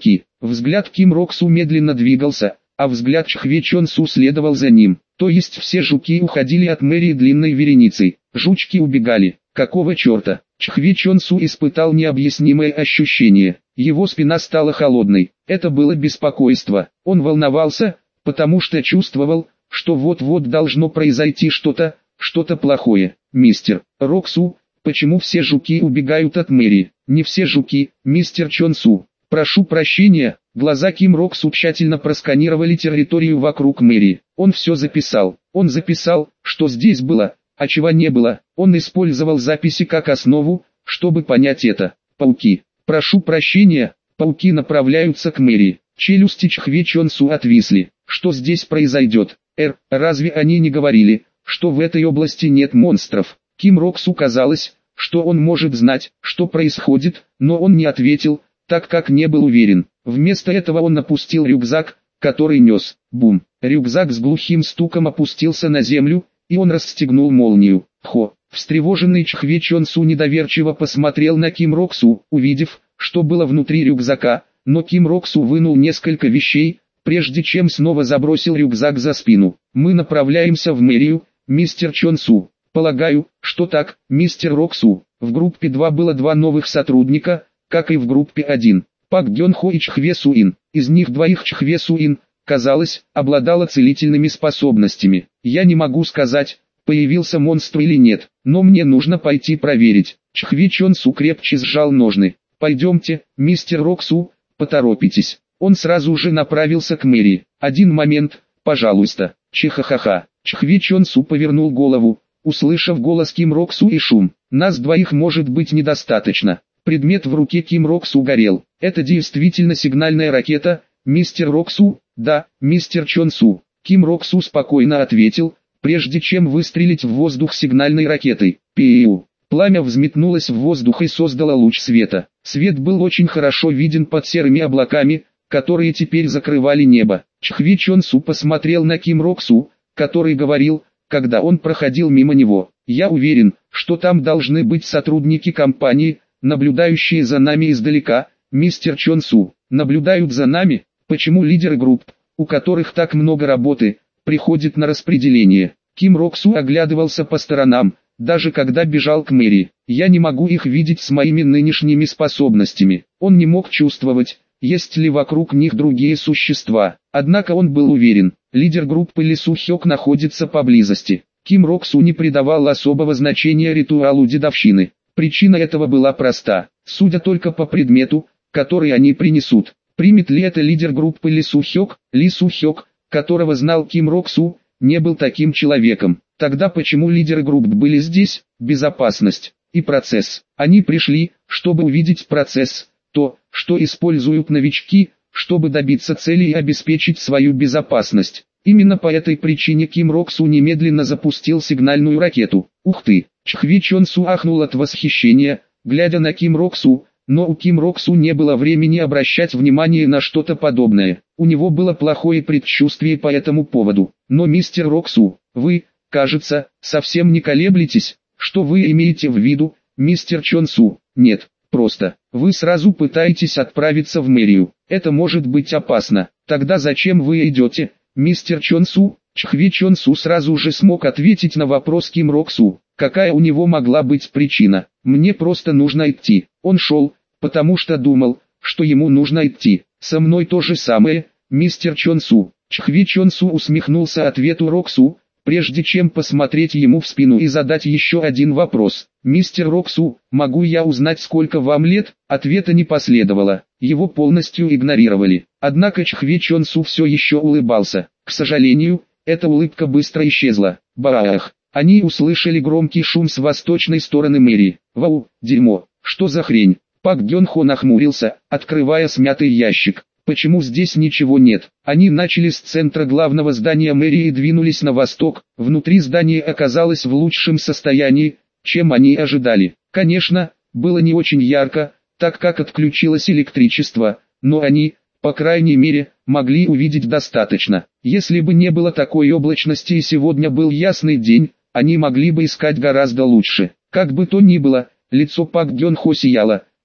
Speaker 1: Взгляд Ким Рок Су медленно двигался, а взгляд Чхве Чон Су следовал за ним. То есть все жуки уходили от мэрии длинной вереницей, жучки убегали. Какого черта? Чхве Чон Су испытал необъяснимое ощущение. Его спина стала холодной. Это было беспокойство. Он волновался, потому что чувствовал, что вот-вот должно произойти что-то, что-то плохое. Мистер Рок Су, почему все жуки убегают от мэрии? Не все жуки, мистер Чон Су. Прошу прощения. Глаза Ким Рок Су тщательно просканировали территорию вокруг мэрии. Он все записал. Он записал, что здесь было, а чего не было. Он использовал записи как основу, чтобы понять это. Пауки. Прошу прощения. Пауки направляются к мэрии. Челюсти Чхве Чон Су отвисли. Что здесь произойдет? Эр, разве они не говорили, что в этой области нет монстров? Ким Рок Су казалось, что он может знать, что происходит, но он не ответил, так как не был уверен. Вместо этого он опустил рюкзак, который нес. Бум! Рюкзак с глухим стуком опустился на землю, и он расстегнул молнию. Хо! Встревоженный Чхве Чон Су недоверчиво посмотрел на Ким Рок Су, увидев, что было внутри рюкзака, но Ким Рок Су вынул несколько вещей, прежде чем снова забросил рюкзак за спину. Мы направляемся в мэрию, мистер Чон Су. Полагаю, что так, мистер Рок Су. В группе два было два новых сотрудника, как и в группе один. Пак Гён Хо и Чхве Суин. Из них двоих Чхве Суин, казалось, обладала целительными способностями. Я не могу сказать, появился монстр или нет, но мне нужно пойти проверить. Чхве Чон Су крепче сжал ножны. Пойдемте, мистер Рок Су, поторопитесь. Он сразу же направился к мэрии. Один момент, пожалуйста. Чихахаха. Чхве Чон Су повернул голову, услышав голос Ким Рок Су и шум. Нас двоих может быть недостаточно. Предмет в руке Ким Рок Су горел. Это действительно сигнальная ракета, мистер Рок Су? Да, мистер Чон Су. Ким Рок Су спокойно ответил, прежде чем выстрелить в воздух сигнальной ракетой. Пиу. Пламя взметнулось в воздух и создало луч света. Свет был очень хорошо виден под серыми облаками, которые теперь закрывали небо. Чхве Чон Су посмотрел на Ким Рок Су, который говорил, когда он проходил мимо него. Я уверен, что там должны быть сотрудники компании, наблюдающие за нами издалека. Мистер Чон Су, наблюдают за нами? Почему лидеры групп, у которых так много работы, приходят на распределение? Ким Рок Су оглядывался по сторонам, даже когда бежал к мэрии. Я не могу их видеть с моими нынешними способностями. Он не мог чувствовать, есть ли вокруг них другие существа. Однако он был уверен, лидер группы Ли Су Хёк находится поблизости. Ким Рок Су не придавал особого значения ритуалу дедовщины. Причина этого была проста. Судя только по предмету, который они принесут. Примет ли это лидер группы Ли Су Хёк? Ли Су Хёк, которого знал Ким Рок Су, не был таким человеком. Тогда почему лидеры групп были здесь? Безопасность и процесс. Они пришли, чтобы увидеть процесс, то, что используют новички, чтобы добиться цели и обеспечить свою безопасность. Именно по этой причине Ким Рок Су немедленно запустил сигнальную ракету. Ух ты! Чхве Чон Су ахнул от восхищения, глядя на Ким Рок Су, но у Ким Рок Су не было времени обращать внимание на что-то подобное. У него было плохое предчувствие по этому поводу. Но мистер Рок Су, вы, кажется, совсем не колеблетесь. Что вы имеете в виду, мистер Чон Су? Нет, просто, вы сразу пытаетесь отправиться в мэрию. Это может быть опасно. Тогда зачем вы идете, мистер Чон Су? Чхве Чон Су сразу же смог ответить на вопрос Ким Рок Су. Какая у него могла быть причина? Мне просто нужно идти. Он шел, потому что думал, что ему нужно идти. Со мной то же самое, мистер Чон Су. Чхве Чон Су усмехнулся ответу Рок Су, прежде чем посмотреть ему в спину и задать еще один вопрос. Мистер Рок Су, могу я узнать, сколько вам лет? Ответа не последовало. Его полностью игнорировали. Однако Чхве Чон Су все еще улыбался. К сожалению, эта улыбка быстро исчезла. Баах! Они услышали громкий шум с восточной стороны мэрии. Вау, дерьмо, что за хрень? Пак Гён Хо нахмурился, открывая смятый ящик. Почему здесь ничего нет? Они начали с центра главного здания мэрии и двинулись на восток. Внутри здание оказалось в лучшем состоянии, чем они ожидали. Конечно, было не очень ярко, так как отключилось электричество, но они, по крайней мере, могли увидеть достаточно. Если бы не было такой облачности и сегодня был ясный день, они могли бы искать гораздо лучше. Как бы то ни было, лицо Пак Гён Хо сияло,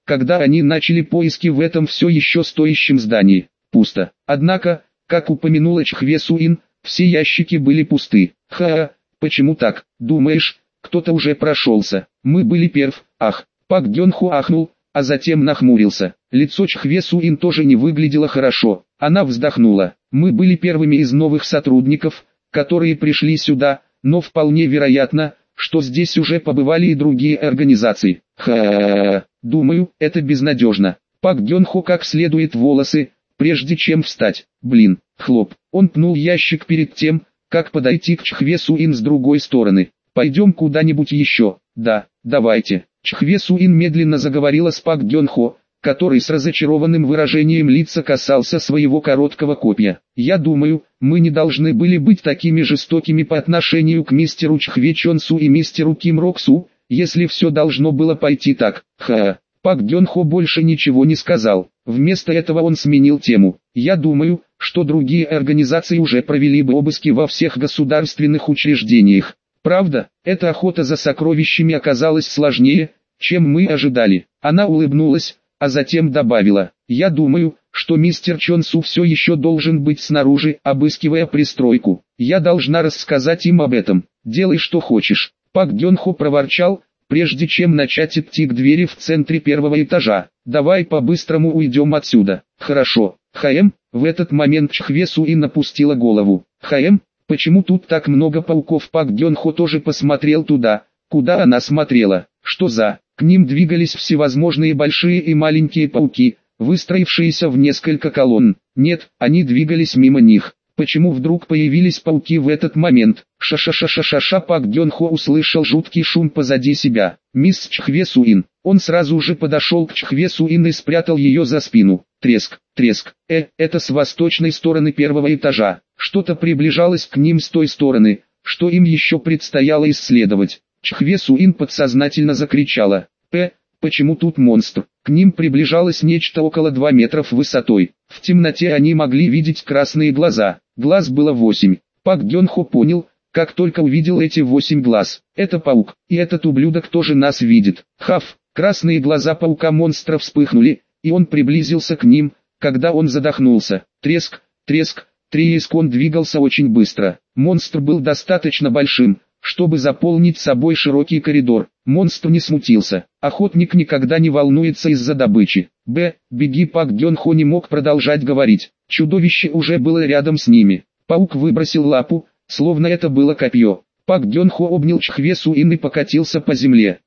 Speaker 1: когда они начали поиски в этом все еще стоящем здании. Пусто. Однако, как упомянула Чхве Суин, все ящики были пусты. Ха, почему так? Думаешь, кто-то уже прошелся? Мы были перв. Ах, Пак Гён Хо ахнул, а затем нахмурился. Лицо Чхве Суин тоже не выглядело хорошо. Она вздохнула. Мы были первыми из новых сотрудников, которые пришли сюда, но вполне вероятно, что здесь уже побывали и другие организации. Ха, думаю, это безнадежно. Пак Гён Хо как следует волосы, прежде чем встать. Блин, хлоп. Он пнул ящик перед тем, как подойти к Чхве Суин с другой стороны. Пойдем куда-нибудь еще. Да, давайте. Чхве Суин медленно заговорила с Пак Гён Хо, который с разочарованным выражением лица касался своего короткого копья. Я думаю, мы не должны были быть такими жестокими по отношению к мистеру Чхве Чон Су и мистеру Ким Рок Су, если все должно было пойти так. Ха. Пак Гён Хо больше ничего не сказал. Вместо этого он сменил тему. Я думаю, что другие организации уже провели бы обыски во всех государственных учреждениях. Правда, эта охота за сокровищами оказалась сложнее, чем мы ожидали. Она улыбнулась, а затем добавила: я думаю, что мистер Чон Су все еще должен быть снаружи, обыскивая пристройку. Я должна рассказать им об этом. Делай что хочешь. Пак Гён Хо проворчал, прежде чем начать идти к двери в центре первого этажа. Давай по-быстрому уйдем отсюда. Хорошо. Хаэм, в этот момент Чхве Суин опустила голову. Хаэм, почему тут так много пауков? Пак Гён Хо тоже посмотрел туда, куда она смотрела. Что за... К ним двигались всевозможные большие и маленькие пауки, выстроившиеся в несколько колонн. Нет, они двигались мимо них. Почему вдруг появились пауки в этот момент? Ша-ша-ша-ша-ша-ша. Пак Гён Хо услышал жуткий шум позади себя. Мисс Чхве Суин. Он сразу же подошел к Чхве Суин и спрятал ее за спину. Треск, треск. Э, это с восточной стороны первого этажа. Что-то приближалось к ним с той стороны, что им еще предстояло исследовать. Чхве Суин подсознательно закричала. «П, почему тут монстр?» К ним приближалось нечто около двух метров высотой. В темноте они могли видеть красные глаза. Глаз было восемь. Пак Гён Хо понял, как только увидел эти восемь глаз. Это паук, и этот ублюдок тоже нас видит. Хав, красные глаза паука-монстра вспыхнули, и он приблизился к ним, когда он задохнулся. Треск, треск, треск. Он двигался очень быстро. Монстр был достаточно большим, чтобы заполнить собой широкий коридор. Монстр не смутился. Охотник никогда не волнуется из-за добычи. Б, беги. Пак Гён Хо не мог продолжать говорить. Чудовище уже было рядом с ними. Паук выбросил лапу, словно это было копье. Пак Гён Хо обнял Чхве Суин и покатился по земле.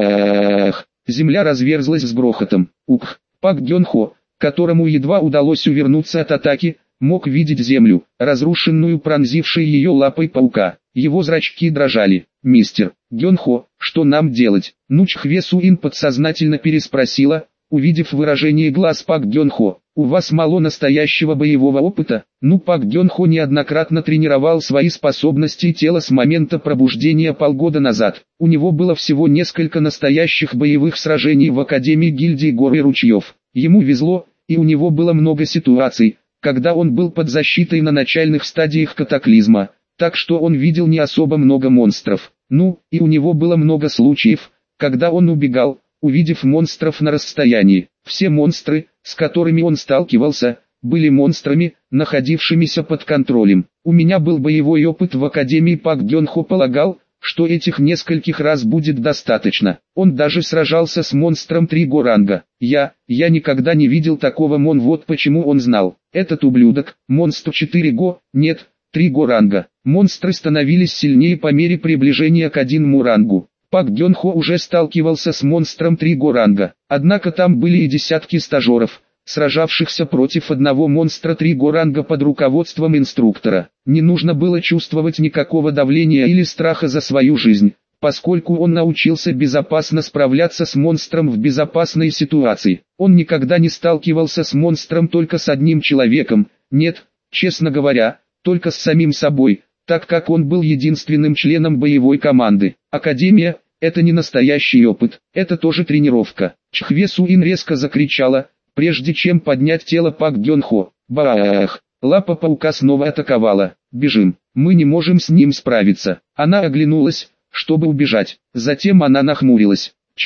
Speaker 1: Бах! Земля разверзлась с грохотом. Ух! Пак Гён Хо, которому едва удалось увернуться от атаки, мог видеть землю, разрушенную пронзившей ее лапой паука. Его зрачки дрожали. «Мистер Гён Хо, что нам делать?» Ну Чхве Суин подсознательно переспросила, увидев выражение глаз Пак Гён Хо. «У вас мало настоящего боевого опыта?» Ну Пак Гён Хо неоднократно тренировал свои способности тела с момента пробуждения полгода назад. У него было всего несколько настоящих боевых сражений в Академии гильдии гор и ручьев. Ему везло, и у него было много ситуаций, когда он был под защитой на начальных стадиях катаклизма, так что он видел не особо много монстров. Ну, и у него было много случаев, когда он убегал, увидев монстров на расстоянии. Все монстры, с которыми он сталкивался, были монстрами, находившимися под контролем. У меня был боевой опыт в Академии. Пак Гён Хо полагал, что этих нескольких раз будет достаточно. Он даже сражался с монстром три го ранга. Я, я никогда не видел такого мон. Вот почему он знал. Этот ублюдок, монстр четыре го, нет, три го ранга. Монстры становились сильнее по мере приближения к одному рангу. Пак Гён Хо уже сталкивался с монстром три го ранга. Однако там были и десятки стажеров, сражавшихся против одного монстра три го ранга под руководством инструктора. Не нужно было чувствовать никакого давления или страха за свою жизнь, поскольку он научился безопасно справляться с монстром в безопасной ситуации. Он никогда не сталкивался с монстром только с одним человеком, нет, честно говоря, только с самим собой, так как он был единственным членом боевой команды. Академия – это не настоящий опыт, это тоже тренировка. Чхве Суин резко закричала, прежде чем поднять тело Пак Гён Хо. Бах! Лапа паука снова атаковала. Бежим, мы не можем с ним справиться. Она оглянулась, чтобы убежать. Затем она нахмурилась. Черт,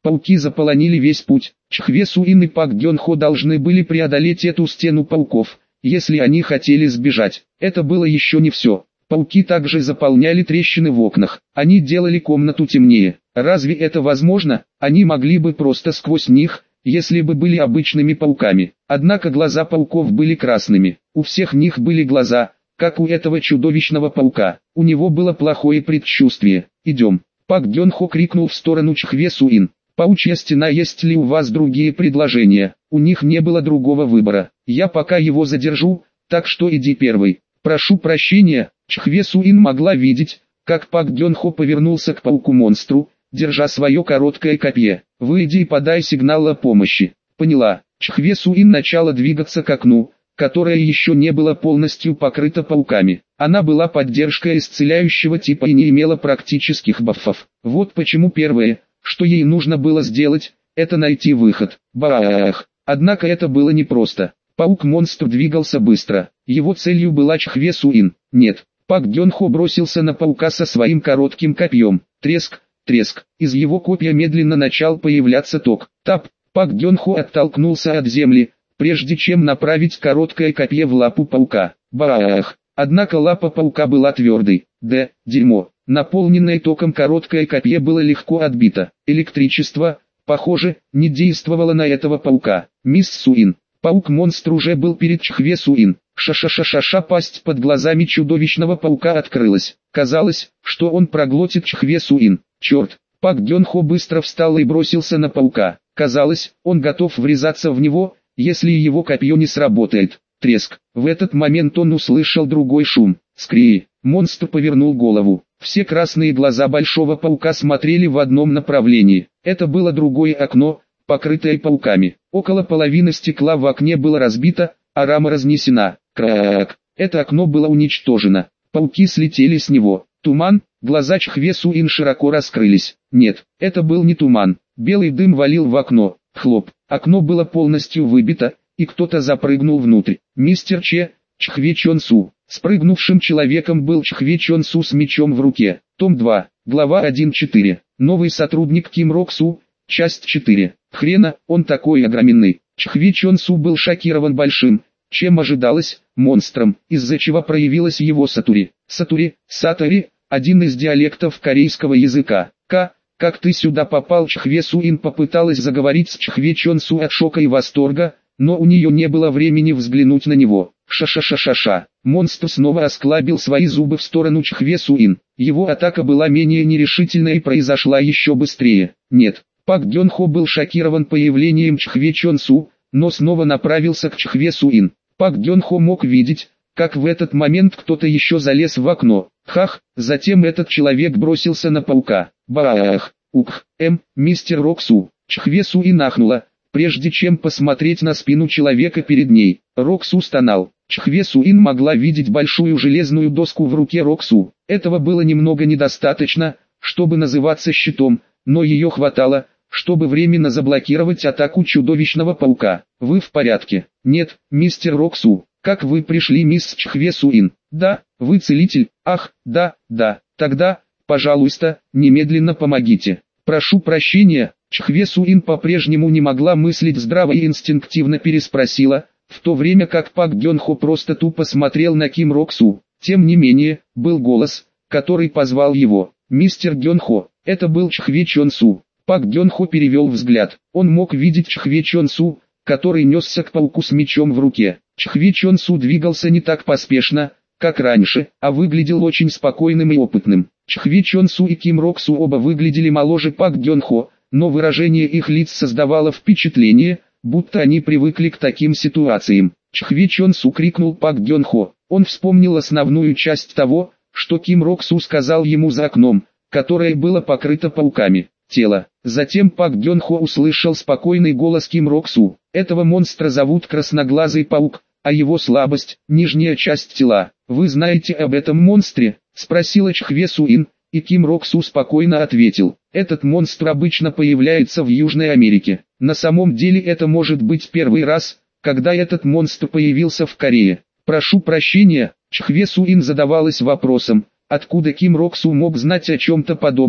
Speaker 1: Пауки заполонили весь путь. Чхве Суин и Пак Гён Хо должны были преодолеть эту стену пауков, если они хотели сбежать. Это было еще не все. Пауки также заполняли трещины в окнах. Они делали комнату темнее. Разве это возможно? Они могли бы просто сквозь них, если бы были обычными пауками. Однако глаза пауков были красными. У всех них были глаза, как у этого чудовищного паука. У него было плохое предчувствие. «Идем». Пак Гён Хо крикнул в сторону Чхве Суин. «Паучья стена, есть ли у вас другие предложения?» У них не было другого выбора. «Я пока его задержу, так что иди первый». «Прошу прощения». Чхве Суин могла видеть, как Пак Гён Хо повернулся к пауку-монстру, держа свое короткое копье. «Выйди и подай сигнал о помощи». «Поняла». Чхве Суин начала двигаться к окну, которое еще не было полностью покрыто пауками. Она была поддержкой исцеляющего типа и не имела практических бафов. Вот почему первое, что ей нужно было сделать, это найти выход. Баах! Однако это было непросто. Паук-монстр двигался быстро. Его целью была Чхве Суин. Нет. Пак Гён Хо бросился на паука со своим коротким копьем. Треск, треск. Из его копья медленно начал появляться ток. Тап. Пак Гён Хо оттолкнулся от земли, прежде чем направить короткое копье в лапу паука. Баах! Однако лапа паука была твердой. Д. Дерьмо. Наполненное током короткое копье было легко отбито. Электричество, похоже, не действовало на этого паука. Мисс Суин. Паук-монстр уже был перед Чхве Суин. Ша-ша-ша-ша-ша, пасть под глазами чудовищного паука открылась. Казалось, что он проглотит Чхве Суин. Черт! Пак Гён Хо быстро встал и бросился на паука. Казалось, он готов врезаться в него, если его копье не сработает. Треск. В этот момент он услышал другой шум. Скрии. Монстр повернул голову. Все красные глаза большого паука смотрели в одном направлении. Это было другое окно, покрытое пауками. Около половины стекла в окне было разбито, а рама разнесена. Крак. Это окно было уничтожено. Пауки слетели с него. Туман. Глаза Чхве Суин широко раскрылись. Нет, это был не туман. Белый дым валил в окно. Хлоп. Окно было полностью выбито, и кто-то запрыгнул внутрь. Мистер Че, Чхве Чон Су. Спрыгнувшим человеком был Чхве Чон Су с мечом в руке. Том два. Глава один точка четыре. Новый сотрудник Ким Рок Су. Часть четыре. Хрена, он такой огроменный. Чхве Чон Су был шокирован большим, чем ожидалось, монстром, из-за чего проявилась его сатури. Сатури, сатари, один из диалектов корейского языка. К. Как ты сюда попал? Чхве Суин попыталась заговорить с Чхве Чон Су от шока и восторга, но у нее не было времени взглянуть на него. Ша-ша-ша-ша-ша. Монстр снова осклабил свои зубы в сторону Чхве Суин. Его атака была менее нерешительной и произошла еще быстрее. Нет, Пак Гён Хо был шокирован появлением Чхве Чон Су, но снова направился к Чхве Суин. Пак Гён Хо мог видеть, как в этот момент кто-то еще залез в окно. Хах, затем этот человек бросился на паука. Баах, ух, эм, мистер Рок Су. Чхве Суин ахнула, прежде чем посмотреть на спину человека перед ней. Рок Су стонал. Чхве Суин могла видеть большую железную доску в руке Рок Су. Этого было немного недостаточно, чтобы называться щитом, но ее хватало, чтобы временно заблокировать атаку чудовищного паука. Вы в порядке? Нет, мистер Рок Су. Как вы пришли, мисс Чхве Суин? Да, вы целитель. Ах, да, да. Тогда, пожалуйста, немедленно помогите. Прошу прощения. Чхве Суин по-прежнему не могла мыслить здраво и инстинктивно переспросила, в то время как Пак Гён Хо просто тупо смотрел на Ким Рок Су. Тем не менее, был голос, который позвал его. Мистер Гён Хо. Это был Чхве Чон Су. Пак Гён Хо перевел взгляд. Он мог видеть Чхве Чон Су, который несся к пауку с мечом в руке. Чхве Чон Су двигался не так поспешно, как раньше, а выглядел очень спокойным и опытным. Чхве Чон Су и Ким Рок Су оба выглядели моложе Пак Гён Хо, но выражение их лиц создавало впечатление, будто они привыкли к таким ситуациям. Чхве Чон Су крикнул Пак Гён Хо. Он вспомнил основную часть того, что Ким Рок Су сказал ему за окном, которое было покрыто пауками. Тело. Затем Пак Гён Хо услышал спокойный голос Ким Рок Су. Этого монстра зовут Красноглазый паук, а его слабость – нижняя часть тела. Вы знаете об этом монстре? Спросила Чхве Суин, и Ким Рок Су спокойно ответил. Этот монстр обычно появляется в Южной Америке. На самом деле это может быть первый раз, когда этот монстр появился в Корее. Прошу прощения, Чхве Суин задавалась вопросом, откуда Ким Рок Су мог знать о чем-то подобном,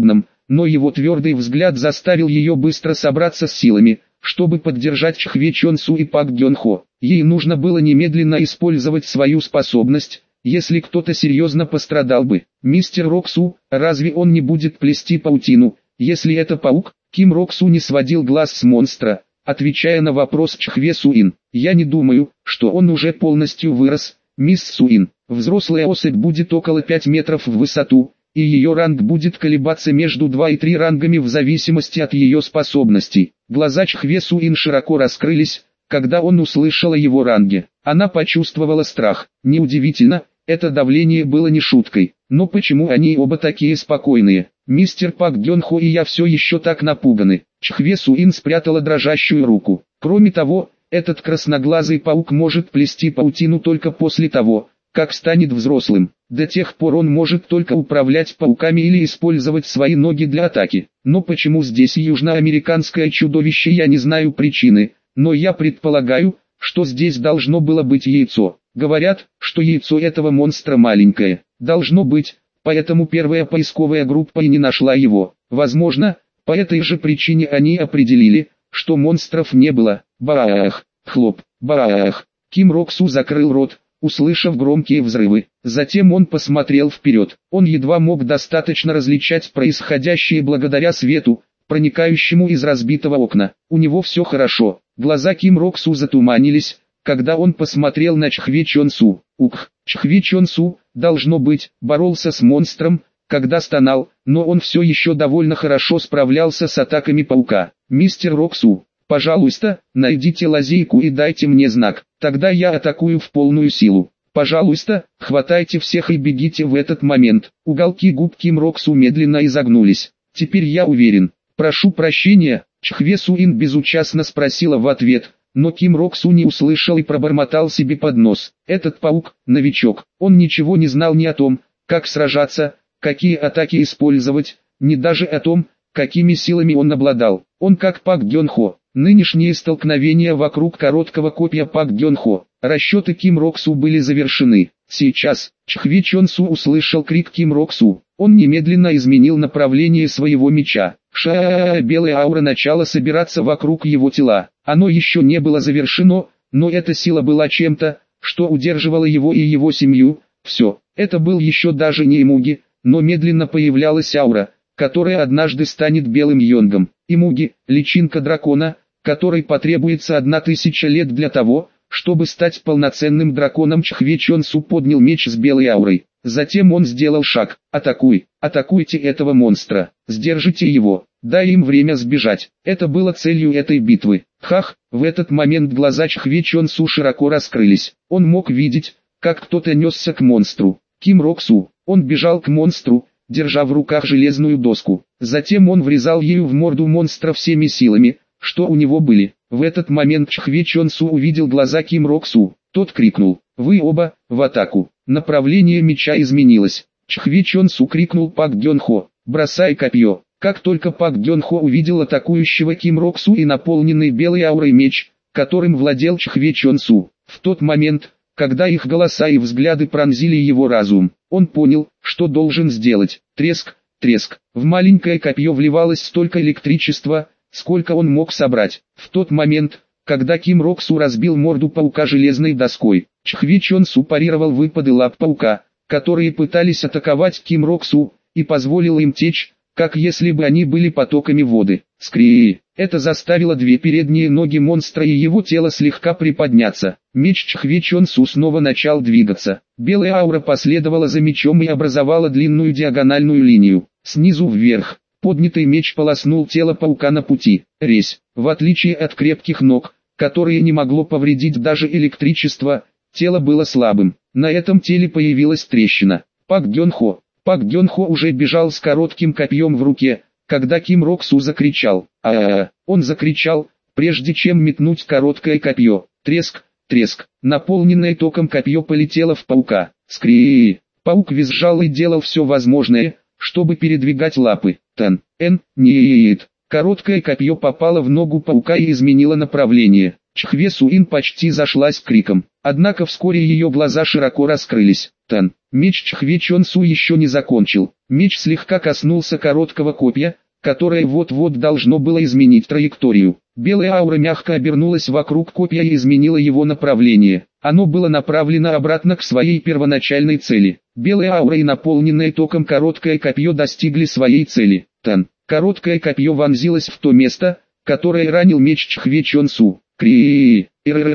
Speaker 1: но его твердый взгляд заставил ее быстро собраться с силами, чтобы поддержать Чхве Чон Су и Пак Гён Хо. Ей нужно было немедленно использовать свою способность, если кто-то серьезно пострадал бы. «Мистер Роксу, разве он не будет плести паутину, если это паук?» Ким Роксу не сводил глаз с монстра, отвечая на вопрос Чхве Суин. «Я не думаю, что он уже полностью вырос, мисс Суин. Взрослая особь будет около пяти метров в высоту, и ее ранг будет колебаться между два и три рангами в зависимости от ее способностей». Глаза Чхве Суин широко раскрылись, когда он услышал о его ранге. Она почувствовала страх. Неудивительно, это давление было не шуткой. Но почему они оба такие спокойные? Мистер Пак Гён Хо и я все еще так напуганы. Чхве Суин спрятала дрожащую руку. Кроме того, этот красноглазый паук может плести паутину только после того, как станет взрослым. До тех пор он может только управлять пауками или использовать свои ноги для атаки. Но почему здесь южноамериканское чудовище, я не знаю причины, но я предполагаю, что здесь должно было быть яйцо. Говорят, что яйцо этого монстра маленькое. Должно быть, поэтому первая поисковая группа и не нашла его. Возможно, по этой же причине они определили, что монстров не было. Баах, хлоп, баах. Ким Роксу закрыл рот, услышав громкие взрывы. Затем он посмотрел вперед. Он едва мог достаточно различать происходящее благодаря свету, проникающему из разбитого окна. У него все хорошо. Глаза Ким Роксу затуманились, когда он посмотрел на Чхве Чон Су. Ух, Чхве Чон Су, должно быть, боролся с монстром, когда стонал, но он все еще довольно хорошо справлялся с атаками паука. «Мистер Роксу, пожалуйста, найдите лазейку и дайте мне знак, тогда я атакую в полную силу. Пожалуйста, хватайте всех и бегите в этот момент». Уголки губ Ким Роксу медленно изогнулись. «Теперь я уверен. Прошу прощения», Чхве Суин безучастно спросила в ответ, но Ким Роксу не услышал и пробормотал себе под нос. Этот паук – новичок. Он ничего не знал ни о том, как сражаться, какие атаки использовать, ни даже о том, какими силами он обладал. Он как Пак Гён Хо. Нынешние столкновения вокруг короткого копья Пак Гён Хо. Расчеты Ким Роксу были завершены. Сейчас, Чхве Чон Су услышал крик Ким Роксу. Он немедленно изменил направление своего меча. Ша, белая аура начала собираться вокруг его тела. Оно еще не было завершено, но эта сила была чем-то, что удерживало его и его семью. Все, это был еще даже не Имуги, но медленно появлялась аура, которая однажды станет белым йонгом. Имуги – личинка дракона, которой потребуется одна тысяча лет для того, чтобы стать полноценным драконом. Чхве Чон Су поднял меч с белой аурой. Затем он сделал шаг. «Атакуй! Атакуйте этого монстра! Сдержите его! Дай им время сбежать!» Это было целью этой битвы. Хах! В этот момент глаза Чхве Чон Су широко раскрылись. Он мог видеть, как кто-то несся к монстру. Ким Роксу. Он бежал к монстру, держа в руках железную доску. Затем он врезал ею в морду монстра всеми силами, что у него были. В этот момент Чхве Чон Су увидел глаза Ким Роксу. Тот крикнул: «Вы оба, в атаку!» Направление меча изменилось. Чхве Чон Су крикнул Пак Гён Хо: «Бросай копье!» Как только Пак Гён Хо увидел атакующего Ким Роксу и наполненный белой аурой меч, которым владел Чхве Чон Су, в тот момент, когда их голоса и взгляды пронзили его разум, он понял, что должен сделать. Треск, треск. В маленькое копье вливалось столько электричества, сколько он мог собрать. В тот момент, когда Ким Роксу разбил морду паука железной доской, Чхве Чон Су парировал выпады лап паука, которые пытались атаковать Ким Роксу, и позволил им течь, как если бы они были потоками воды. Скрии. Это заставило две передние ноги монстра и его тело слегка приподняться. Меч Чхве Чон Су снова начал двигаться. Белая аура последовала за мечом и образовала длинную диагональную линию. Снизу вверх. Поднятый меч полоснул тело паука на пути. Резь. В отличие от крепких ног, которые не могло повредить даже электричество, тело было слабым. На этом теле появилась трещина. Пак Гён Хо. Пак Гён Хо уже бежал с коротким копьем в руке, когда Ким Роксу закричал. А-а-а. Он закричал, прежде чем метнуть короткое копье. Треск, треск. Наполненное током копье полетело в паука. Скрии. Паук визжал и делал все возможное, чтобы передвигать лапы. Тан, эн, нет. Короткое копье попало в ногу паука и изменило направление. Чхве Суин почти зашлась криком. Однако вскоре ее глаза широко раскрылись. Тан. Меч Чхве Чон Су еще не закончил. Меч слегка коснулся короткого копья, которое вот-вот должно было изменить траекторию. Белая аура мягко обернулась вокруг копья и изменила его направление. Оно было направлено обратно к своей первоначальной цели. Белая аура и наполненное током короткое копье достигли своей цели. Тан. Короткое копье вонзилось в то место, которое ранил меч Чхве Чон Су. Кри.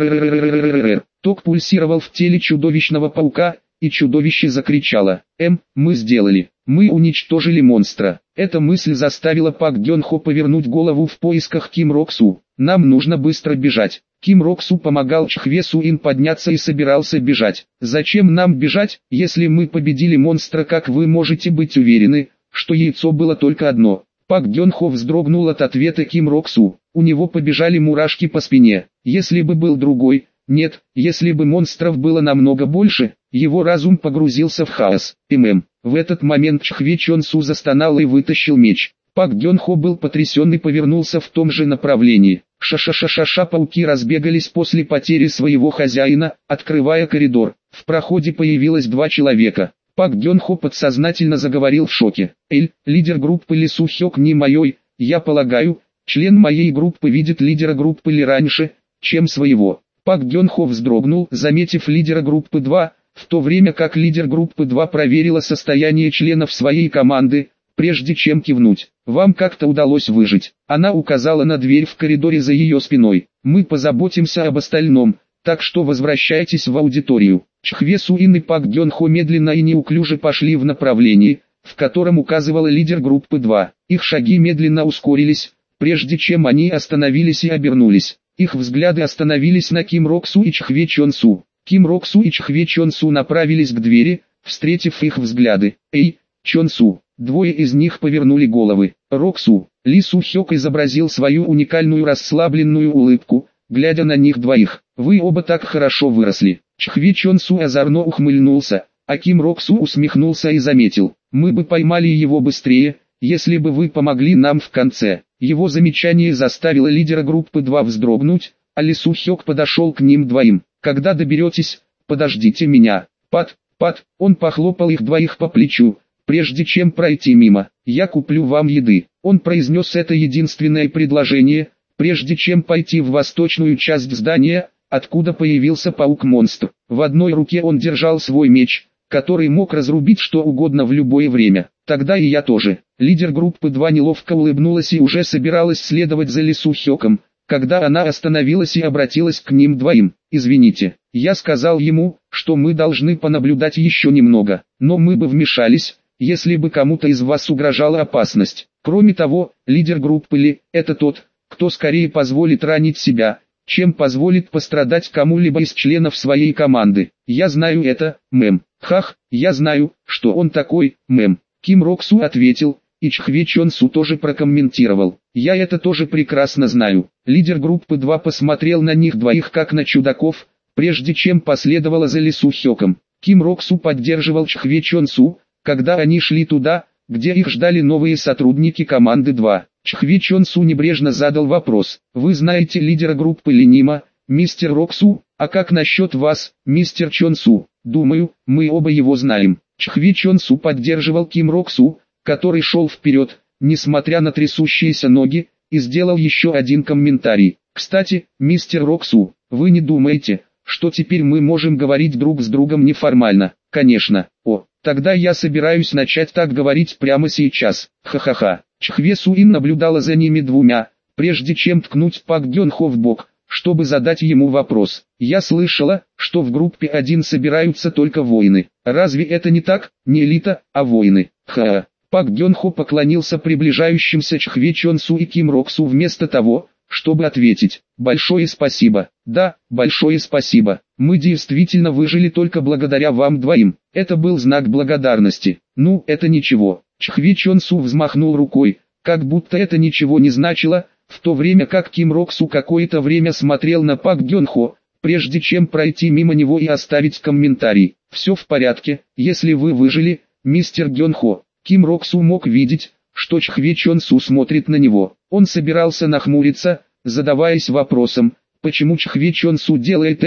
Speaker 1: Ток пульсировал в теле чудовищного паука, и чудовище закричало: «Эм, мы сделали, мы уничтожили монстра». Эта мысль заставила Пак Гён Хо повернуть голову в поисках Ким Рок Су. «Нам нужно быстро бежать». Ким Рок Су помогал Чхве Су Ин подняться и собирался бежать. «Зачем нам бежать, если мы победили монстра? Как вы можете быть уверены, что яйцо было только одно?» Пак Гён Хо вздрогнул от ответа Ким Рок Су. У него побежали мурашки по спине. Если бы был другой, нет, если бы монстров было намного больше, его разум погрузился в хаос. ММ. В этот момент Чхве Чон Су застонал и вытащил меч. Пак Гён Хо был потрясен и повернулся в том же направлении. Ша-ша-ша-ша-ша, пауки разбегались после потери своего хозяина, открывая коридор. В проходе появилось два человека. Пак Гён Хо подсознательно заговорил в шоке. «Эль, лидер группы Ли Су Хёк не моей, я полагаю, член моей группы видит лидера группы Ли раньше, чем своего». Пак Гён Хо вздрогнул, заметив лидера группы два, в то время как лидер группы два проверила состояние членов своей команды, прежде чем кивнуть. «Вам как-то удалось выжить». Она указала на дверь в коридоре за ее спиной. «Мы позаботимся об остальном, так что возвращайтесь в аудиторию». Чхве Су Ин и Пак Гён Хо медленно и неуклюже пошли в направлении, в котором указывала лидер группы два. Их шаги медленно ускорились, прежде чем они остановились и обернулись. Их взгляды остановились на Ким Рок Су и Чхве Чон Су. Ким Рок Су и Чхве Чон Су направились к двери, встретив их взгляды. «Эй, Чон Су!» Двое из них повернули головы. Рок Су. Ли Су Хёк изобразил свою уникальную расслабленную улыбку, глядя на них двоих. «Вы оба так хорошо выросли». Чхве Чон Су озорно ухмыльнулся, а Ким Рок Су усмехнулся и заметил: «Мы бы поймали его быстрее, если бы вы помогли нам в конце». Его замечание заставило лидера группы два вздрогнуть, а Ли Су Хёк подошел к ним двоим. «Когда доберетесь, подождите меня». «Пат, Пат», он похлопал их двоих по плечу, прежде чем пройти мимо. «Я куплю вам еды». Он произнес это единственное предложение, прежде чем пойти в восточную часть здания, откуда появился паук-монстр. В одной руке он держал свой меч, который мог разрубить что угодно в любое время. «Тогда и я тоже». Лидер группы два неловко улыбнулась и уже собиралась следовать за Ли Су Хёком, когда она остановилась и обратилась к ним двоим. «Извините, я сказал ему, что мы должны понаблюдать еще немного, но мы бы вмешались, если бы кому-то из вас угрожала опасность. Кроме того, лидер группы Ли – это тот, кто скорее позволит ранить себя, чем позволит пострадать кому-либо из членов своей команды. Я знаю это, мэм». «Хах, я знаю, что он такой, мэм». Ким Рок Су ответил, и Чхве Чон Су тоже прокомментировал: «Я это тоже прекрасно знаю». Лидер группы два посмотрел на них двоих как на чудаков, прежде чем последовала за Ли Су Хёком. Ким Рок Су поддерживал Чхве Чон Су, когда они шли туда, где их ждали новые сотрудники команды два. Чхве Чон Су небрежно задал вопрос: «Вы знаете лидера группы Ленима, мистер Рок Су? А как насчет вас, мистер Чон Су?» «Думаю, мы оба его знаем». Чхве Чон Су поддерживал Ким Рок Су, который шел вперед, несмотря на трясущиеся ноги, и сделал еще один комментарий. «Кстати, мистер Рок Су, вы не думаете, что теперь мы можем говорить друг с другом неформально?» «Конечно». «О, тогда я собираюсь начать так говорить прямо сейчас. Ха-ха-ха». Чхве Су Ин наблюдала за ними двумя, прежде чем ткнуть Пак Гён Хо в бок, чтобы задать ему вопрос. «Я слышала, что в группе один собираются только воины. Разве это не так? Не элита, а воины?» «Ха-ха». Пак Гён Хо поклонился приближающимся Чхве Чон Су и Ким Рок Су вместо того, чтобы ответить: «Большое спасибо». «Да, большое спасибо. Мы действительно выжили только благодаря вам двоим». Это был знак благодарности. «Ну, это ничего». Чхве Чон Су взмахнул рукой, как будто это ничего не значило, в то время как Ким Рок Су какое-то время смотрел на Пак Гён Хо, прежде чем пройти мимо него и оставить комментарий. «Все в порядке, если вы выжили, мистер Гён Хо». Ким Рок Су мог видеть, что Чхве Чон Су смотрит на него. Он собирался нахмуриться, задаваясь вопросом, почему Чхве Чон Су делает это,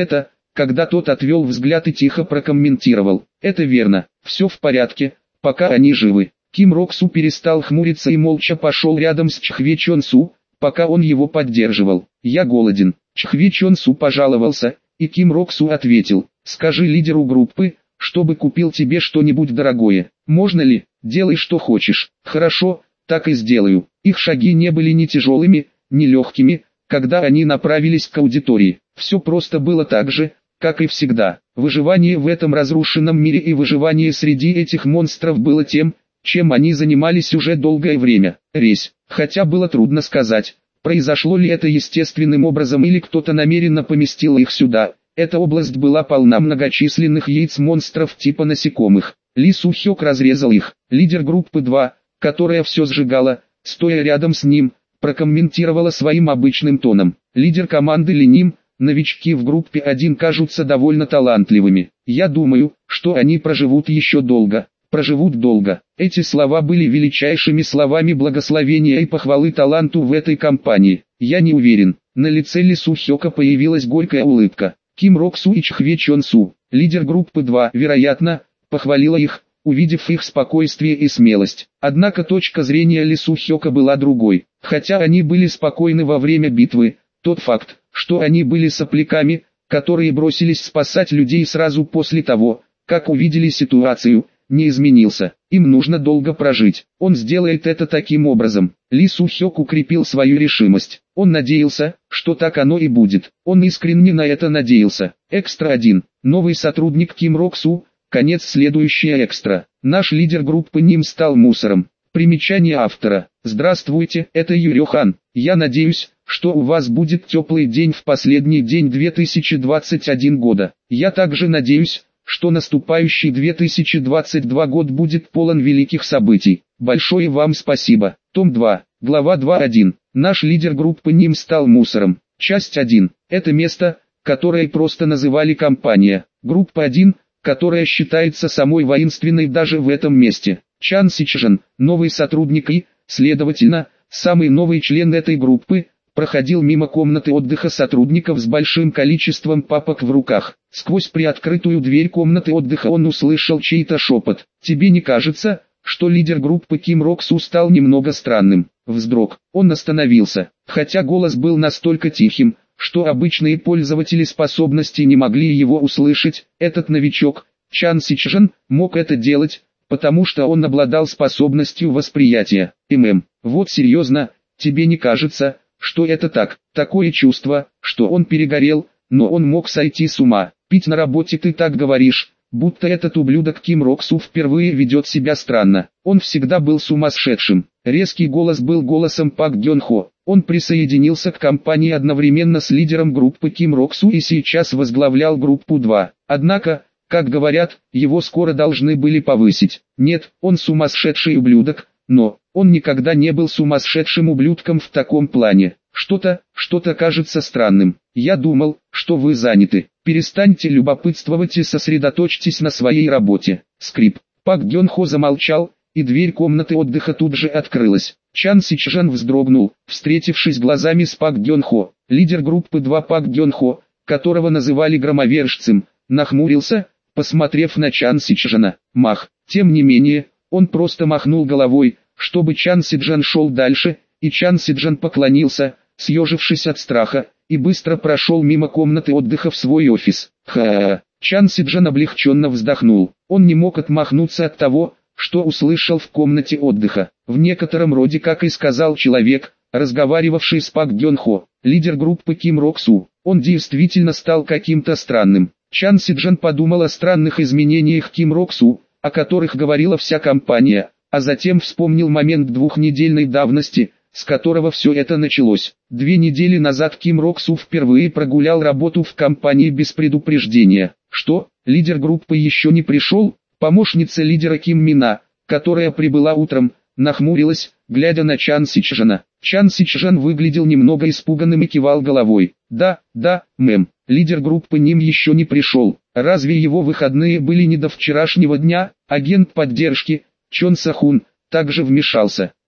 Speaker 1: когда тот отвел взгляд и тихо прокомментировал: «Это верно, все в порядке, пока они живы». Ким Рок Су перестал хмуриться и молча пошел рядом с Чхве Чон Су, пока он его поддерживал. «Я голоден». Чхве Чон Су пожаловался, и Ким Рок Су ответил: «Скажи лидеру группы, чтобы купил тебе что-нибудь дорогое. Можно ли? Делай что хочешь». «Хорошо, так и сделаю». Их шаги не были ни тяжелыми, ни легкими, когда они направились к аудитории. Все просто было так же, как и всегда. Выживание в этом разрушенном мире и выживание среди этих монстров было тем, чем они занимались уже долгое время. Резь. Хотя было трудно сказать, произошло ли это естественным образом или кто-то намеренно поместил их сюда. Эта область была полна многочисленных яиц монстров типа насекомых. Ли Су Хёк разрезал их. Лидер группы два, которая все сжигала, стоя рядом с ним, прокомментировала своим обычным тоном: «Лидер команды Ли Ним, новички в группе один кажутся довольно талантливыми. Я думаю, что они проживут еще долго». Проживут долго. Эти слова были величайшими словами благословения и похвалы таланту в этой компании. Я не уверен. На лице Ли Су Хёка появилась горькая улыбка. Ким Рок Су и Чхве Чон Су, лидер группы два, вероятно, похвалила их, увидев их спокойствие и смелость. Однако точка зрения Ли Су Хёка была другой. Хотя они были спокойны во время битвы, тот факт, что они были сопляками, которые бросились спасать людей сразу после того, как увидели ситуацию, не изменился. Им нужно долго прожить. Он сделает это таким образом. Ли Су Хёк укрепил свою решимость. Он надеялся, что так оно и будет. Он искренне на это надеялся. Экстра один. Новый сотрудник Ким Рок Су. Конец следующая экстра. Наш лидер группы Ним стал мусором. Примечание автора. Здравствуйте, это Юрё Хан. Я надеюсь, что у вас будет теплый день в последний день две тысячи двадцать первого года. Я также надеюсь, что наступающий две тысячи двадцать второй год будет полон великих событий. Большое вам спасибо. Том два, глава два точка один. Наш лидер группы Ним стал мусором. Часть один. Это место, которое просто называли компания. Группа один, которая считается самой воинственной даже в этом месте. Чан Сичжан, новый сотрудник и, следовательно, самый новый член этой группы, проходил мимо комнаты отдыха сотрудников с большим количеством папок в руках. Сквозь приоткрытую дверь комнаты отдыха он услышал чей-то шепот. «Тебе не кажется, что лидер группы Ким Рок Су стал немного странным?» Вздрог. Он остановился, хотя голос был настолько тихим, что обычные пользователи способностей не могли его услышать. Этот новичок, Чан Сичжан, мог это делать, потому что он обладал способностью восприятия. ММ. Вот серьезно, тебе не кажется, что это так? Такое чувство, что он перегорел, но он мог сойти с ума. Пить на работе ты так говоришь, будто этот ублюдок Ким Рок Су впервые ведет себя странно. Он всегда был сумасшедшим. Резкий голос был голосом Пак Гён Хо. Он присоединился к компании одновременно с лидером группы Ким Рок Су и сейчас возглавлял группу два. Однако, как говорят, его скоро должны были повысить. Нет, он сумасшедший ублюдок, но он никогда не был сумасшедшим ублюдком в таком плане. Что-то, что-то кажется странным. Я думал, что вы заняты. Перестаньте любопытствовать и сосредоточьтесь на своей работе. Скрип. Пак Гён Хо замолчал, и дверь комнаты отдыха тут же открылась. Чан Сичжан вздрогнул, встретившись глазами с Пак Гён Хо. Лидер группы два Пак Гён Хо, которого называли громовержцем, нахмурился, посмотрев на Чан Сичжана. Мах. Тем не менее, он просто махнул головой, чтобы Чан Сичжан шел дальше, и Чан Сичжан поклонился, съежившись от страха, и быстро прошел мимо комнаты отдыха в свой офис. Ха-ха. Чан Сичжан облегченно вздохнул. Он не мог отмахнуться от того, что услышал в комнате отдыха. В некотором роде, как и сказал человек, разговаривавший с Пак Гён Хо, лидер группы Ким Рок Су, он действительно стал каким-то странным. Чан Сичжан подумал о странных изменениях Ким Рок Су, о которых говорила вся компания, а затем вспомнил момент двухнедельной давности, с которого все это началось. Две недели назад Ким Рок Су впервые прогулял работу в компании без предупреждения. Что, лидер группы еще не пришел? Помощница лидера Ким Мина, которая прибыла утром, нахмурилась, глядя на Чан Сичжана. Чан Сичжан выглядел немного испуганным и кивал головой. «Да, да, мэм, лидер группы Ним еще не пришел. Разве его выходные были не до вчерашнего дня?» Агент поддержки, Чон Сахун, также вмешался.